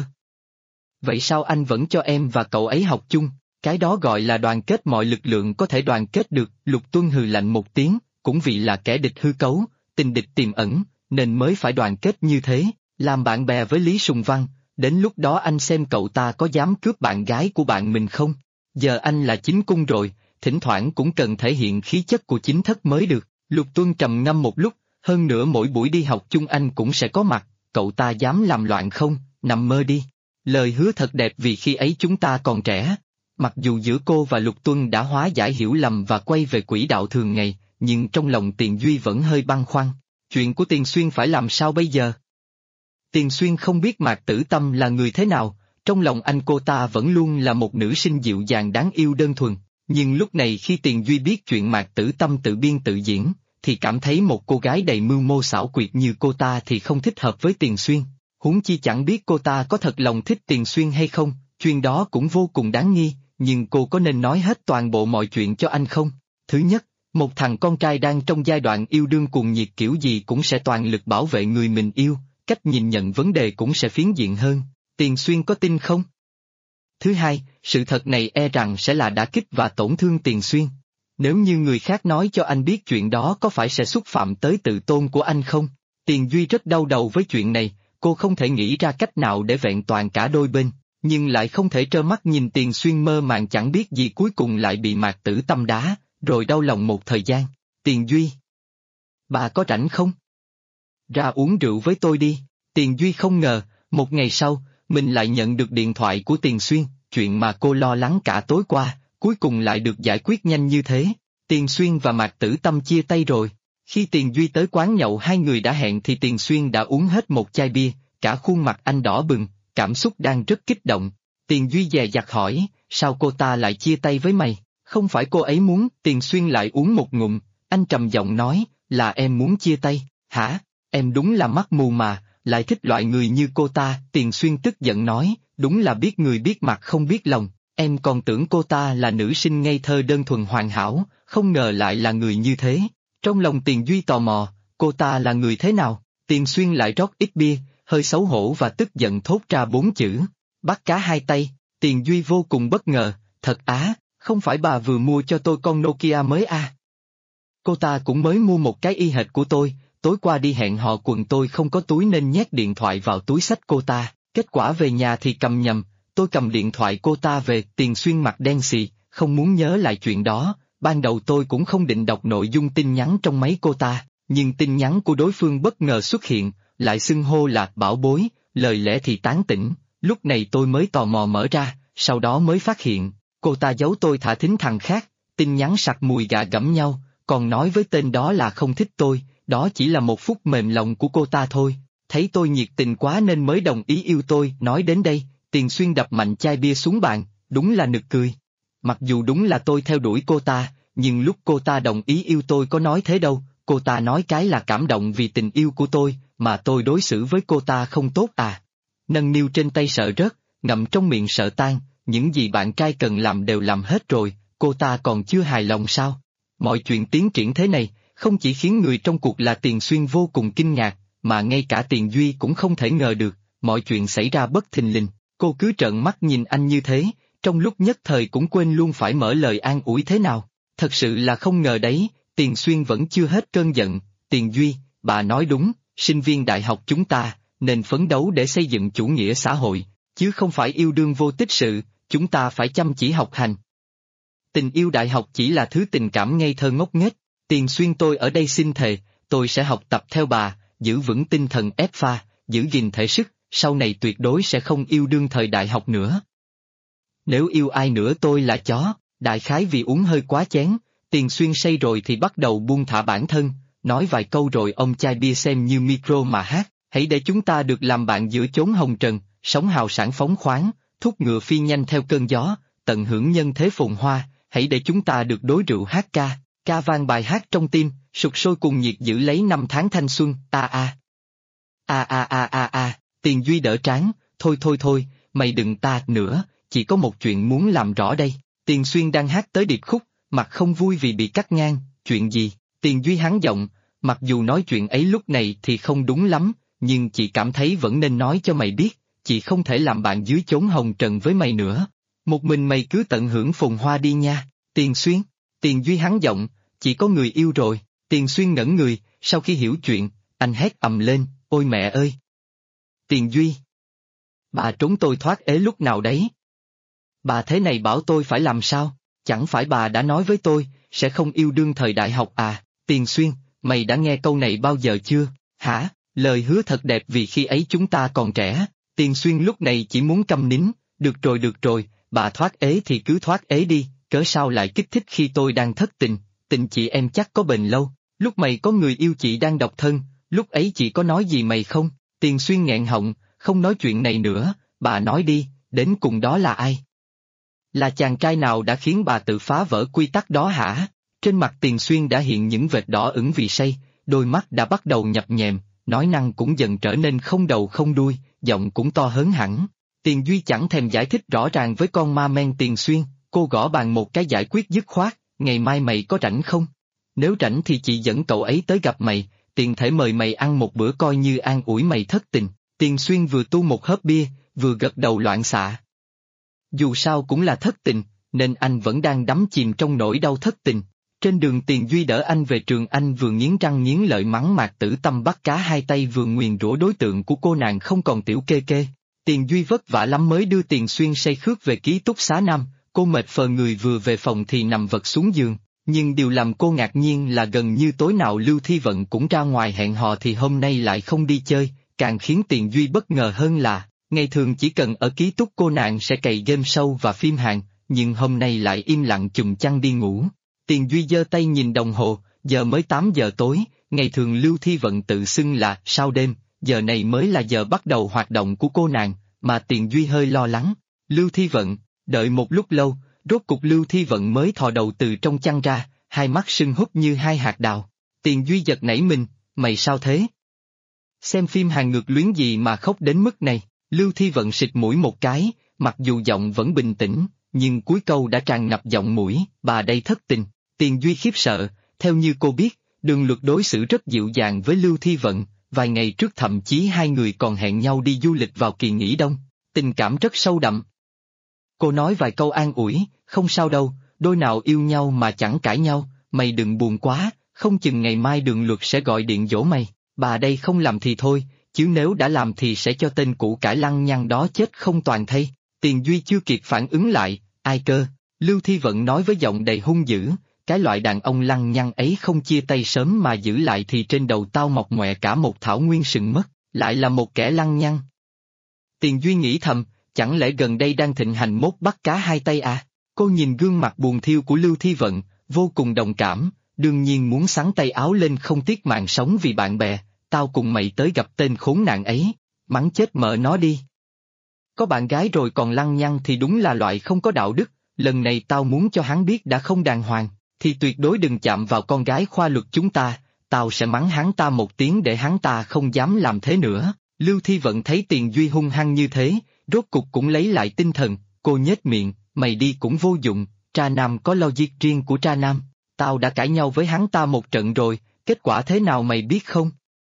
vậy sao anh vẫn cho em và cậu ấy học chung, cái đó gọi là đoàn kết, mọi lực lượng có thể đoàn kết được. Lục Tuân hừ lạnh một tiếng, cũng vì là kẻ địch hư cấu, tình địch tiềm ẩn, nên mới phải đoàn kết như thế, làm bạn bè với Lý Sùng Văn, đến lúc đó anh xem cậu ta có dám cướp bạn gái của bạn mình không, giờ anh là chính cung rồi, thỉnh thoảng cũng cần thể hiện khí chất của chính thất mới được. Lục Tuân trầm ngâm một lúc, hơn nữa mỗi buổi đi học chung anh cũng sẽ có mặt, cậu ta dám làm loạn không, nằm mơ đi. Lời hứa thật đẹp vì khi ấy chúng ta còn trẻ. Mặc dù giữa cô và Lục Tuân đã hóa giải hiểu lầm và quay về quỹ đạo thường ngày, nhưng trong lòng Tiền Duy vẫn hơi băn khoăn. Chuyện của Tiền Xuyên phải làm sao bây giờ? Tiền Xuyên không biết Mạc Tử Tâm là người thế nào, trong lòng anh cô ta vẫn luôn là một nữ sinh dịu dàng đáng yêu đơn thuần, nhưng lúc này khi Tiền Duy biết chuyện Mạc Tử Tâm tự biên tự diễn, thì cảm thấy một cô gái đầy mưu mô xảo quyệt như cô ta thì không thích hợp với Tiền Xuyên. Huống chi chẳng biết cô ta có thật lòng thích Tiền Xuyên hay không, chuyện đó cũng vô cùng đáng nghi, nhưng cô có nên nói hết toàn bộ mọi chuyện cho anh không? Thứ nhất, một thằng con trai đang trong giai đoạn yêu đương cuồng nhiệt kiểu gì cũng sẽ toàn lực bảo vệ người mình yêu, cách nhìn nhận vấn đề cũng sẽ phiến diện hơn, Tiền Xuyên có tin không? Thứ hai, sự thật này e rằng sẽ là đả kích và tổn thương Tiền Xuyên. Nếu như người khác nói cho anh biết chuyện đó có phải sẽ xúc phạm tới tự tôn của anh không? Tiền Duy rất đau đầu với chuyện này, cô không thể nghĩ ra cách nào để vẹn toàn cả đôi bên, nhưng lại không thể trơ mắt nhìn Tiền Xuyên mơ màng chẳng biết gì cuối cùng lại bị Mạc Tử Tâm đá, rồi đau lòng một thời gian. Tiền Duy, bà có rảnh không? Ra uống rượu với tôi đi. Tiền Duy không ngờ, một ngày sau, mình lại nhận được điện thoại của Tiền Xuyên, chuyện mà cô lo lắng cả tối qua, cuối cùng lại được giải quyết nhanh như thế. Tiền Xuyên và Mạc Tử Tâm chia tay rồi. Khi Tiền Duy tới quán nhậu hai người đã hẹn thì Tiền Xuyên đã uống hết một chai bia, cả khuôn mặt anh đỏ bừng, cảm xúc đang rất kích động. Tiền Duy dè dặt hỏi, sao cô ta lại chia tay với mày? Không phải cô ấy muốn? Tiền Xuyên lại uống một ngụm, anh trầm giọng nói, là em muốn chia tay, hả? Em đúng là mắt mù mà, lại thích loại người như cô ta. Tiền Xuyên tức giận nói, đúng là biết người biết mặt không biết lòng, em còn tưởng cô ta là nữ sinh ngây thơ đơn thuần hoàn hảo, không ngờ lại là người như thế. Trong lòng Tiền Duy tò mò, cô ta là người thế nào? Tiền Xuyên lại rót ít bia, hơi xấu hổ và tức giận thốt ra 4 chữ, bắt cá hai tay. Tiền Duy vô cùng bất ngờ, thật á, không phải bà vừa mua cho tôi con Nokia mới à? Cô ta cũng mới mua một cái y hệt của tôi, tối qua đi hẹn hò quần tôi không có túi nên nhét điện thoại vào túi xách cô ta, kết quả về nhà thì cầm nhầm, tôi cầm điện thoại cô ta về. Tiền Xuyên mặt đen xì, không muốn nhớ lại chuyện đó, ban đầu tôi cũng không định đọc nội dung tin nhắn trong máy cô ta, nhưng tin nhắn của đối phương bất ngờ xuất hiện, lại xưng hô là bảo bối, lời lẽ thì tán tỉnh, lúc này tôi mới tò mò mở ra, sau đó mới phát hiện, cô ta giấu tôi thả thính thằng khác, tin nhắn sặc mùi gà gẫm nhau, còn nói với tên đó là không thích tôi, đó chỉ là một phút mềm lòng của cô ta thôi, thấy tôi nhiệt tình quá nên mới đồng ý yêu tôi. Nói đến đây, Tiền Xuyên đập mạnh chai bia xuống bàn, đúng là nực cười. Mặc dù đúng là tôi theo đuổi cô ta, nhưng lúc cô ta đồng ý yêu tôi có nói thế đâu, cô ta nói cái là cảm động vì tình yêu của tôi, mà tôi đối xử với cô ta không tốt à. Nâng niu trên tay sợ rớt, ngậm trong miệng sợ tan, những gì bạn trai cần làm đều làm hết rồi, cô ta còn chưa hài lòng sao? Mọi chuyện tiến triển thế này, không chỉ khiến người trong cuộc là Tiền Xuyên vô cùng kinh ngạc, mà ngay cả Tiền Duy cũng không thể ngờ được, mọi chuyện xảy ra bất thình lình, cô cứ trợn mắt nhìn anh như thế, trong lúc nhất thời cũng quên luôn phải mở lời an ủi thế nào. Thật sự là không ngờ đấy. Tiền Xuyên vẫn chưa hết cơn giận, Tiền Duy, bà nói đúng, sinh viên đại học chúng ta, nên phấn đấu để xây dựng chủ nghĩa xã hội, chứ không phải yêu đương vô tích sự, chúng ta phải chăm chỉ học hành. Tình yêu đại học chỉ là thứ tình cảm ngây thơ ngốc nghếch. Tiền Xuyên, tôi ở đây xin thề, tôi sẽ học tập theo bà, giữ vững tinh thần ép pha, giữ gìn thể sức, sau này tuyệt đối sẽ không yêu đương thời đại học nữa. Nếu yêu ai nữa tôi là chó. Đại khái vì uống hơi quá chén, Tiền Xuyên say rồi thì bắt đầu buông thả bản thân, nói vài câu rồi ông chai bia xem như micro mà hát, hãy để chúng ta được làm bạn giữa chốn hồng trần, sống hào sảng phóng khoáng, thúc ngựa phi nhanh theo cơn gió, tận hưởng nhân thế phồn hoa, hãy để chúng ta được đối rượu hát ca, ca vang bài hát trong tim, sục sôi cùng nhiệt giữ lấy năm tháng thanh xuân, Tiền Duy đỡ trán, thôi, mày đừng ta nữa, chỉ có một chuyện muốn làm rõ đây. Tiền Xuyên đang hát tới điệp khúc, mặt không vui vì bị cắt ngang, chuyện gì? Tiền Duy hắn giọng, mặc dù nói chuyện ấy lúc này thì không đúng lắm, nhưng chị cảm thấy vẫn nên nói cho mày biết, chị không thể làm bạn dưới chốn hồng trần với mày nữa. Một mình mày cứ tận hưởng phồn hoa đi nha. Tiền Xuyên, Tiền Duy hắn giọng, chị có người yêu rồi. Tiền Xuyên ngẩn người, sau khi hiểu chuyện, anh hét ầm lên, ôi mẹ ơi! Tiền Duy! Bà trốn tôi thoát ế lúc nào đấy? Bà thế này bảo tôi phải làm sao? Chẳng phải bà đã nói với tôi, sẽ không yêu đương thời đại học à? Tiền Xuyên, mày đã nghe câu này bao giờ chưa? Hả? Lời hứa thật đẹp vì khi ấy chúng ta còn trẻ. Tiền Xuyên lúc này chỉ muốn câm nín, được rồi, bà thoát ế thì cứ thoát ế đi, cớ sao lại kích thích khi tôi đang thất tình, tình chị em chắc có bền lâu, lúc mày có người yêu chị đang độc thân, lúc ấy chị có nói gì mày không? Tiền Xuyên nghẹn họng, không nói chuyện này nữa, bà nói đi, đến cùng đó là ai? Là chàng trai nào đã khiến bà tự phá vỡ quy tắc đó hả? Trên mặt Tiền Xuyên đã hiện những vệt đỏ ửng vì say, đôi mắt đã bắt đầu nhập nhèm, nói năng cũng dần trở nên không đầu không đuôi, giọng cũng to hớn hẳn. Tiền Duy chẳng thèm giải thích rõ ràng với con ma men Tiền Xuyên, cô gõ bàn một cái giải quyết dứt khoát, ngày mai mày có rảnh không? Nếu rảnh thì chị dẫn cậu ấy tới gặp mày, tiện thể mời mày ăn một bữa coi như an ủi mày thất tình. Tiền Xuyên vừa tu một hớp bia, vừa gật đầu loạn xạ. Dù sao cũng là thất tình, nên anh vẫn đang đắm chìm trong nỗi đau thất tình. Trên đường Tiền Duy đỡ anh về trường, anh vừa nghiến răng nghiến lợi mắng Mạc Tử Tâm bắt cá hai tay, vừa nguyền rủa đối tượng của cô nàng không còn tiểu kê kê. Tiền Duy vất vả lắm mới đưa Tiền Xuyên say khướt về ký túc xá Nam, cô mệt phờ người vừa về phòng thì nằm vật xuống giường. Nhưng điều làm cô ngạc nhiên là gần như tối nào Lưu Thi Vận cũng ra ngoài hẹn hò thì hôm nay lại không đi chơi, càng khiến Tiền Duy bất ngờ hơn là, ngày thường chỉ cần ở ký túc cô nàng sẽ cày game show và phim Hàn, nhưng hôm nay lại im lặng chùm chăn đi ngủ. Tiền Duy giơ tay nhìn đồng hồ, giờ mới 8 giờ tối, ngày thường Lưu Thi Vận tự xưng là sau đêm, giờ này mới là giờ bắt đầu hoạt động của cô nàng, mà Tiền Duy hơi lo lắng. Lưu Thi Vận, đợi một lúc lâu, rốt cục Lưu Thi Vận mới thò đầu từ trong chăn ra, hai mắt sưng húp như hai hạt đào. Tiền Duy giật nảy mình, mày sao thế? Xem phim Hàn ngược luyến gì mà khóc đến mức này? Lưu Thi Vận xịt mũi một cái, mặc dù giọng vẫn bình tĩnh, nhưng cuối câu đã tràn ngập giọng mũi, bà đây thất tình. Tiền Duy khiếp sợ, theo như cô biết, Đường Luật đối xử rất dịu dàng với Lưu Thi Vận, vài ngày trước thậm chí hai người còn hẹn nhau đi du lịch vào kỳ nghỉ đông, tình cảm rất sâu đậm. Cô nói vài câu an ủi, không sao đâu, đôi nào yêu nhau mà chẳng cãi nhau, mày đừng buồn quá, không chừng ngày mai Đường Luật sẽ gọi điện dỗ mày, bà đây không làm thì thôi, chứ nếu đã làm thì sẽ cho tên củ cải lăng nhăng đó chết không toàn thây. Tiền Duy chưa kịp phản ứng lại, ai cơ? Lưu Thi Vận nói với giọng đầy hung dữ, cái loại đàn ông lăng nhăng ấy không chia tay sớm mà giữ lại thì trên đầu tao mọc ngoẹ cả một thảo nguyên sừng mất, lại là một kẻ lăng nhăng. Tiền Duy nghĩ thầm, chẳng lẽ gần đây đang thịnh hành mốt bắt cá hai tay à? Cô nhìn gương mặt buồn thiêu của Lưu Thi Vận, vô cùng đồng cảm, đương nhiên muốn xắn tay áo lên không tiếc mạng sống vì bạn bè, tao cùng mày tới gặp tên khốn nạn ấy, mắng chết mợ nó đi. Có bạn gái rồi còn lăng nhăng thì đúng là loại không có đạo đức, lần này tao muốn cho hắn biết đã không đàng hoàng, thì tuyệt đối đừng chạm vào con gái khoa luật chúng ta, tao sẽ mắng hắn ta một tiếng để hắn ta không dám làm thế nữa. Lưu Thi Vận thấy Tiền Duy hung hăng như thế, rốt cục cũng lấy lại tinh thần, cô nhếch miệng, mày đi cũng vô dụng, tra nam có logic riêng của tra nam, tao đã cãi nhau với hắn ta một trận rồi, kết quả thế nào mày biết không?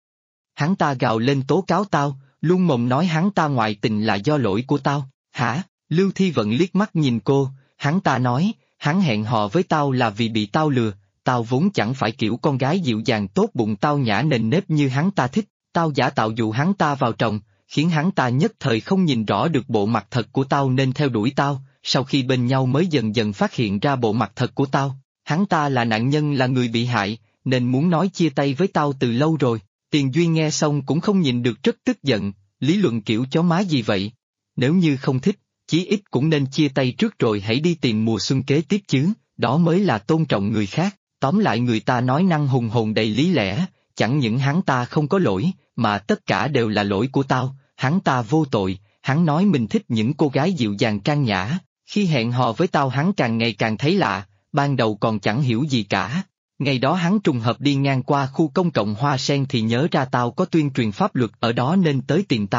Hắn ta gào lên tố cáo tao, luôn mồm nói hắn ta ngoại tình là do lỗi của tao, hả? Lưu Thi Vận liếc mắt nhìn cô, hắn ta nói, hắn hẹn hò với tao là vì bị tao lừa, tao vốn chẳng phải kiểu con gái dịu dàng tốt bụng tao nhã nền nếp như hắn ta thích, tao giả tạo dụ hắn ta vào chồng, khiến hắn ta nhất thời không nhìn rõ được bộ mặt thật của tao nên theo đuổi tao, sau khi bên nhau mới dần dần phát hiện ra bộ mặt thật của tao, hắn ta là nạn nhân là người bị hại, nên muốn nói chia tay với tao từ lâu rồi. Tiền Duy nghe xong cũng không nhìn được rất tức giận, lý luận kiểu chó má gì vậy? Nếu như không thích, chí ít cũng nên chia tay trước rồi hãy đi tìm mùa xuân kế tiếp chứ, đó mới là tôn trọng người khác. Tóm lại người ta nói năng hùng hồn đầy lý lẽ, chẳng những hắn ta không có lỗi, mà tất cả đều là lỗi của tao, hắn ta vô tội, hắn nói mình thích những cô gái dịu dàng trang nhã, khi hẹn hò với tao hắn càng ngày càng thấy lạ, ban đầu còn chẳng hiểu gì cả. Ngày đó hắn trùng hợp đi ngang qua khu công cộng Hoa Sen thì nhớ ra tao có tuyên truyền pháp luật ở đó nên tới tìm tao,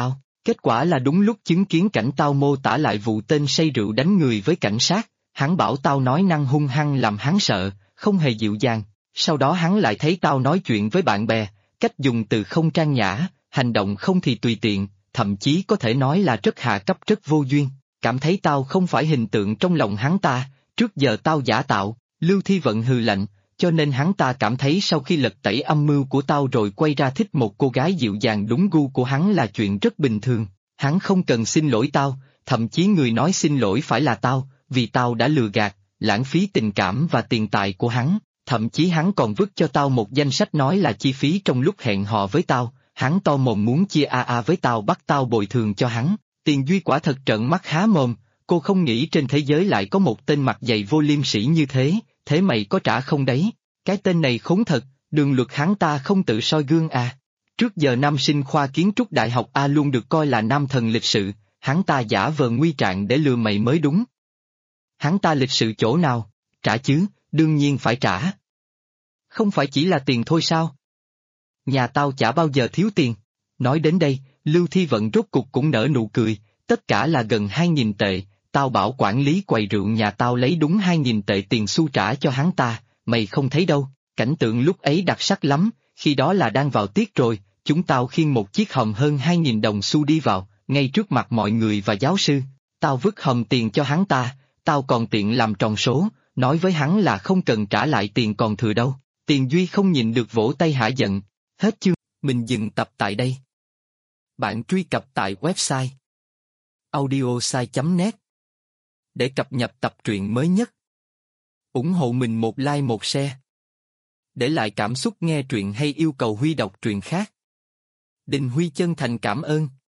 Kết quả là đúng lúc chứng kiến cảnh tao mô tả lại vụ tên say rượu đánh người với cảnh sát, hắn bảo tao nói năng hung hăng làm hắn sợ, không hề dịu dàng. Sau đó hắn lại thấy tao nói chuyện với bạn bè, cách dùng từ không trang nhã, hành động không thì tùy tiện, thậm chí có thể nói là rất hạ cấp rất vô duyên. Cảm thấy tao không phải hình tượng trong lòng hắn ta, trước giờ tao giả tạo. Lưu Thi Vận hừ lạnh, cho nên hắn ta cảm thấy sau khi lật tẩy âm mưu của tao rồi quay ra thích một cô gái dịu dàng đúng gu của hắn là chuyện rất bình thường. Hắn không cần xin lỗi tao, thậm chí người nói xin lỗi phải là tao, vì tao đã lừa gạt, lãng phí tình cảm và tiền tài của hắn. Thậm chí hắn còn vứt cho tao một danh sách nói là chi phí trong lúc hẹn hò với tao, hắn to mồm muốn chia với tao bắt tao bồi thường cho hắn. Tiền Duy quả thật trợn mắt há mồm, cô không nghĩ trên thế giới lại có một tên mặt dày vô liêm sỉ như thế, thế mày có trả không đấy? Cái tên này khốn thật, đường luật hắn ta không tự soi gương à. Trước giờ nam sinh khoa kiến trúc đại học A luôn được coi là nam thần lịch sự, hắn ta giả vờ nguy trạng để lừa mày mới đúng. Hắn ta lịch sự chỗ nào? Trả chứ, đương nhiên phải trả. Không phải chỉ là tiền thôi sao? Nhà tao chả bao giờ thiếu tiền. Nói đến đây, Lưu Thi Vận rốt cục cũng nở nụ cười, tất cả là gần 2.000 tệ, tao bảo quản lý quầy rượu nhà tao lấy đúng 2.000 tệ tiền xu trả cho hắn ta, mày không thấy đâu, cảnh tượng lúc ấy đặc sắc lắm, khi đó là đang vào tiết rồi, chúng tao khiêng một chiếc hòm hơn 2.000 đồng xu đi vào, ngay trước mặt mọi người và giáo sư, tao vứt hòm tiền cho hắn ta, tao còn tiện làm tròn số, nói với hắn là không cần trả lại tiền còn thừa đâu. Tiền Duy không nhìn được vỗ tay hả giận. Hết chương, mình dừng tập tại đây. Bạn truy cập tại website audiosai.net để cập nhật tập truyện mới nhất. Ủng hộ mình một like một share. Để lại cảm xúc nghe truyện hay yêu cầu Huy đọc truyện khác. Đình Huy chân thành cảm ơn.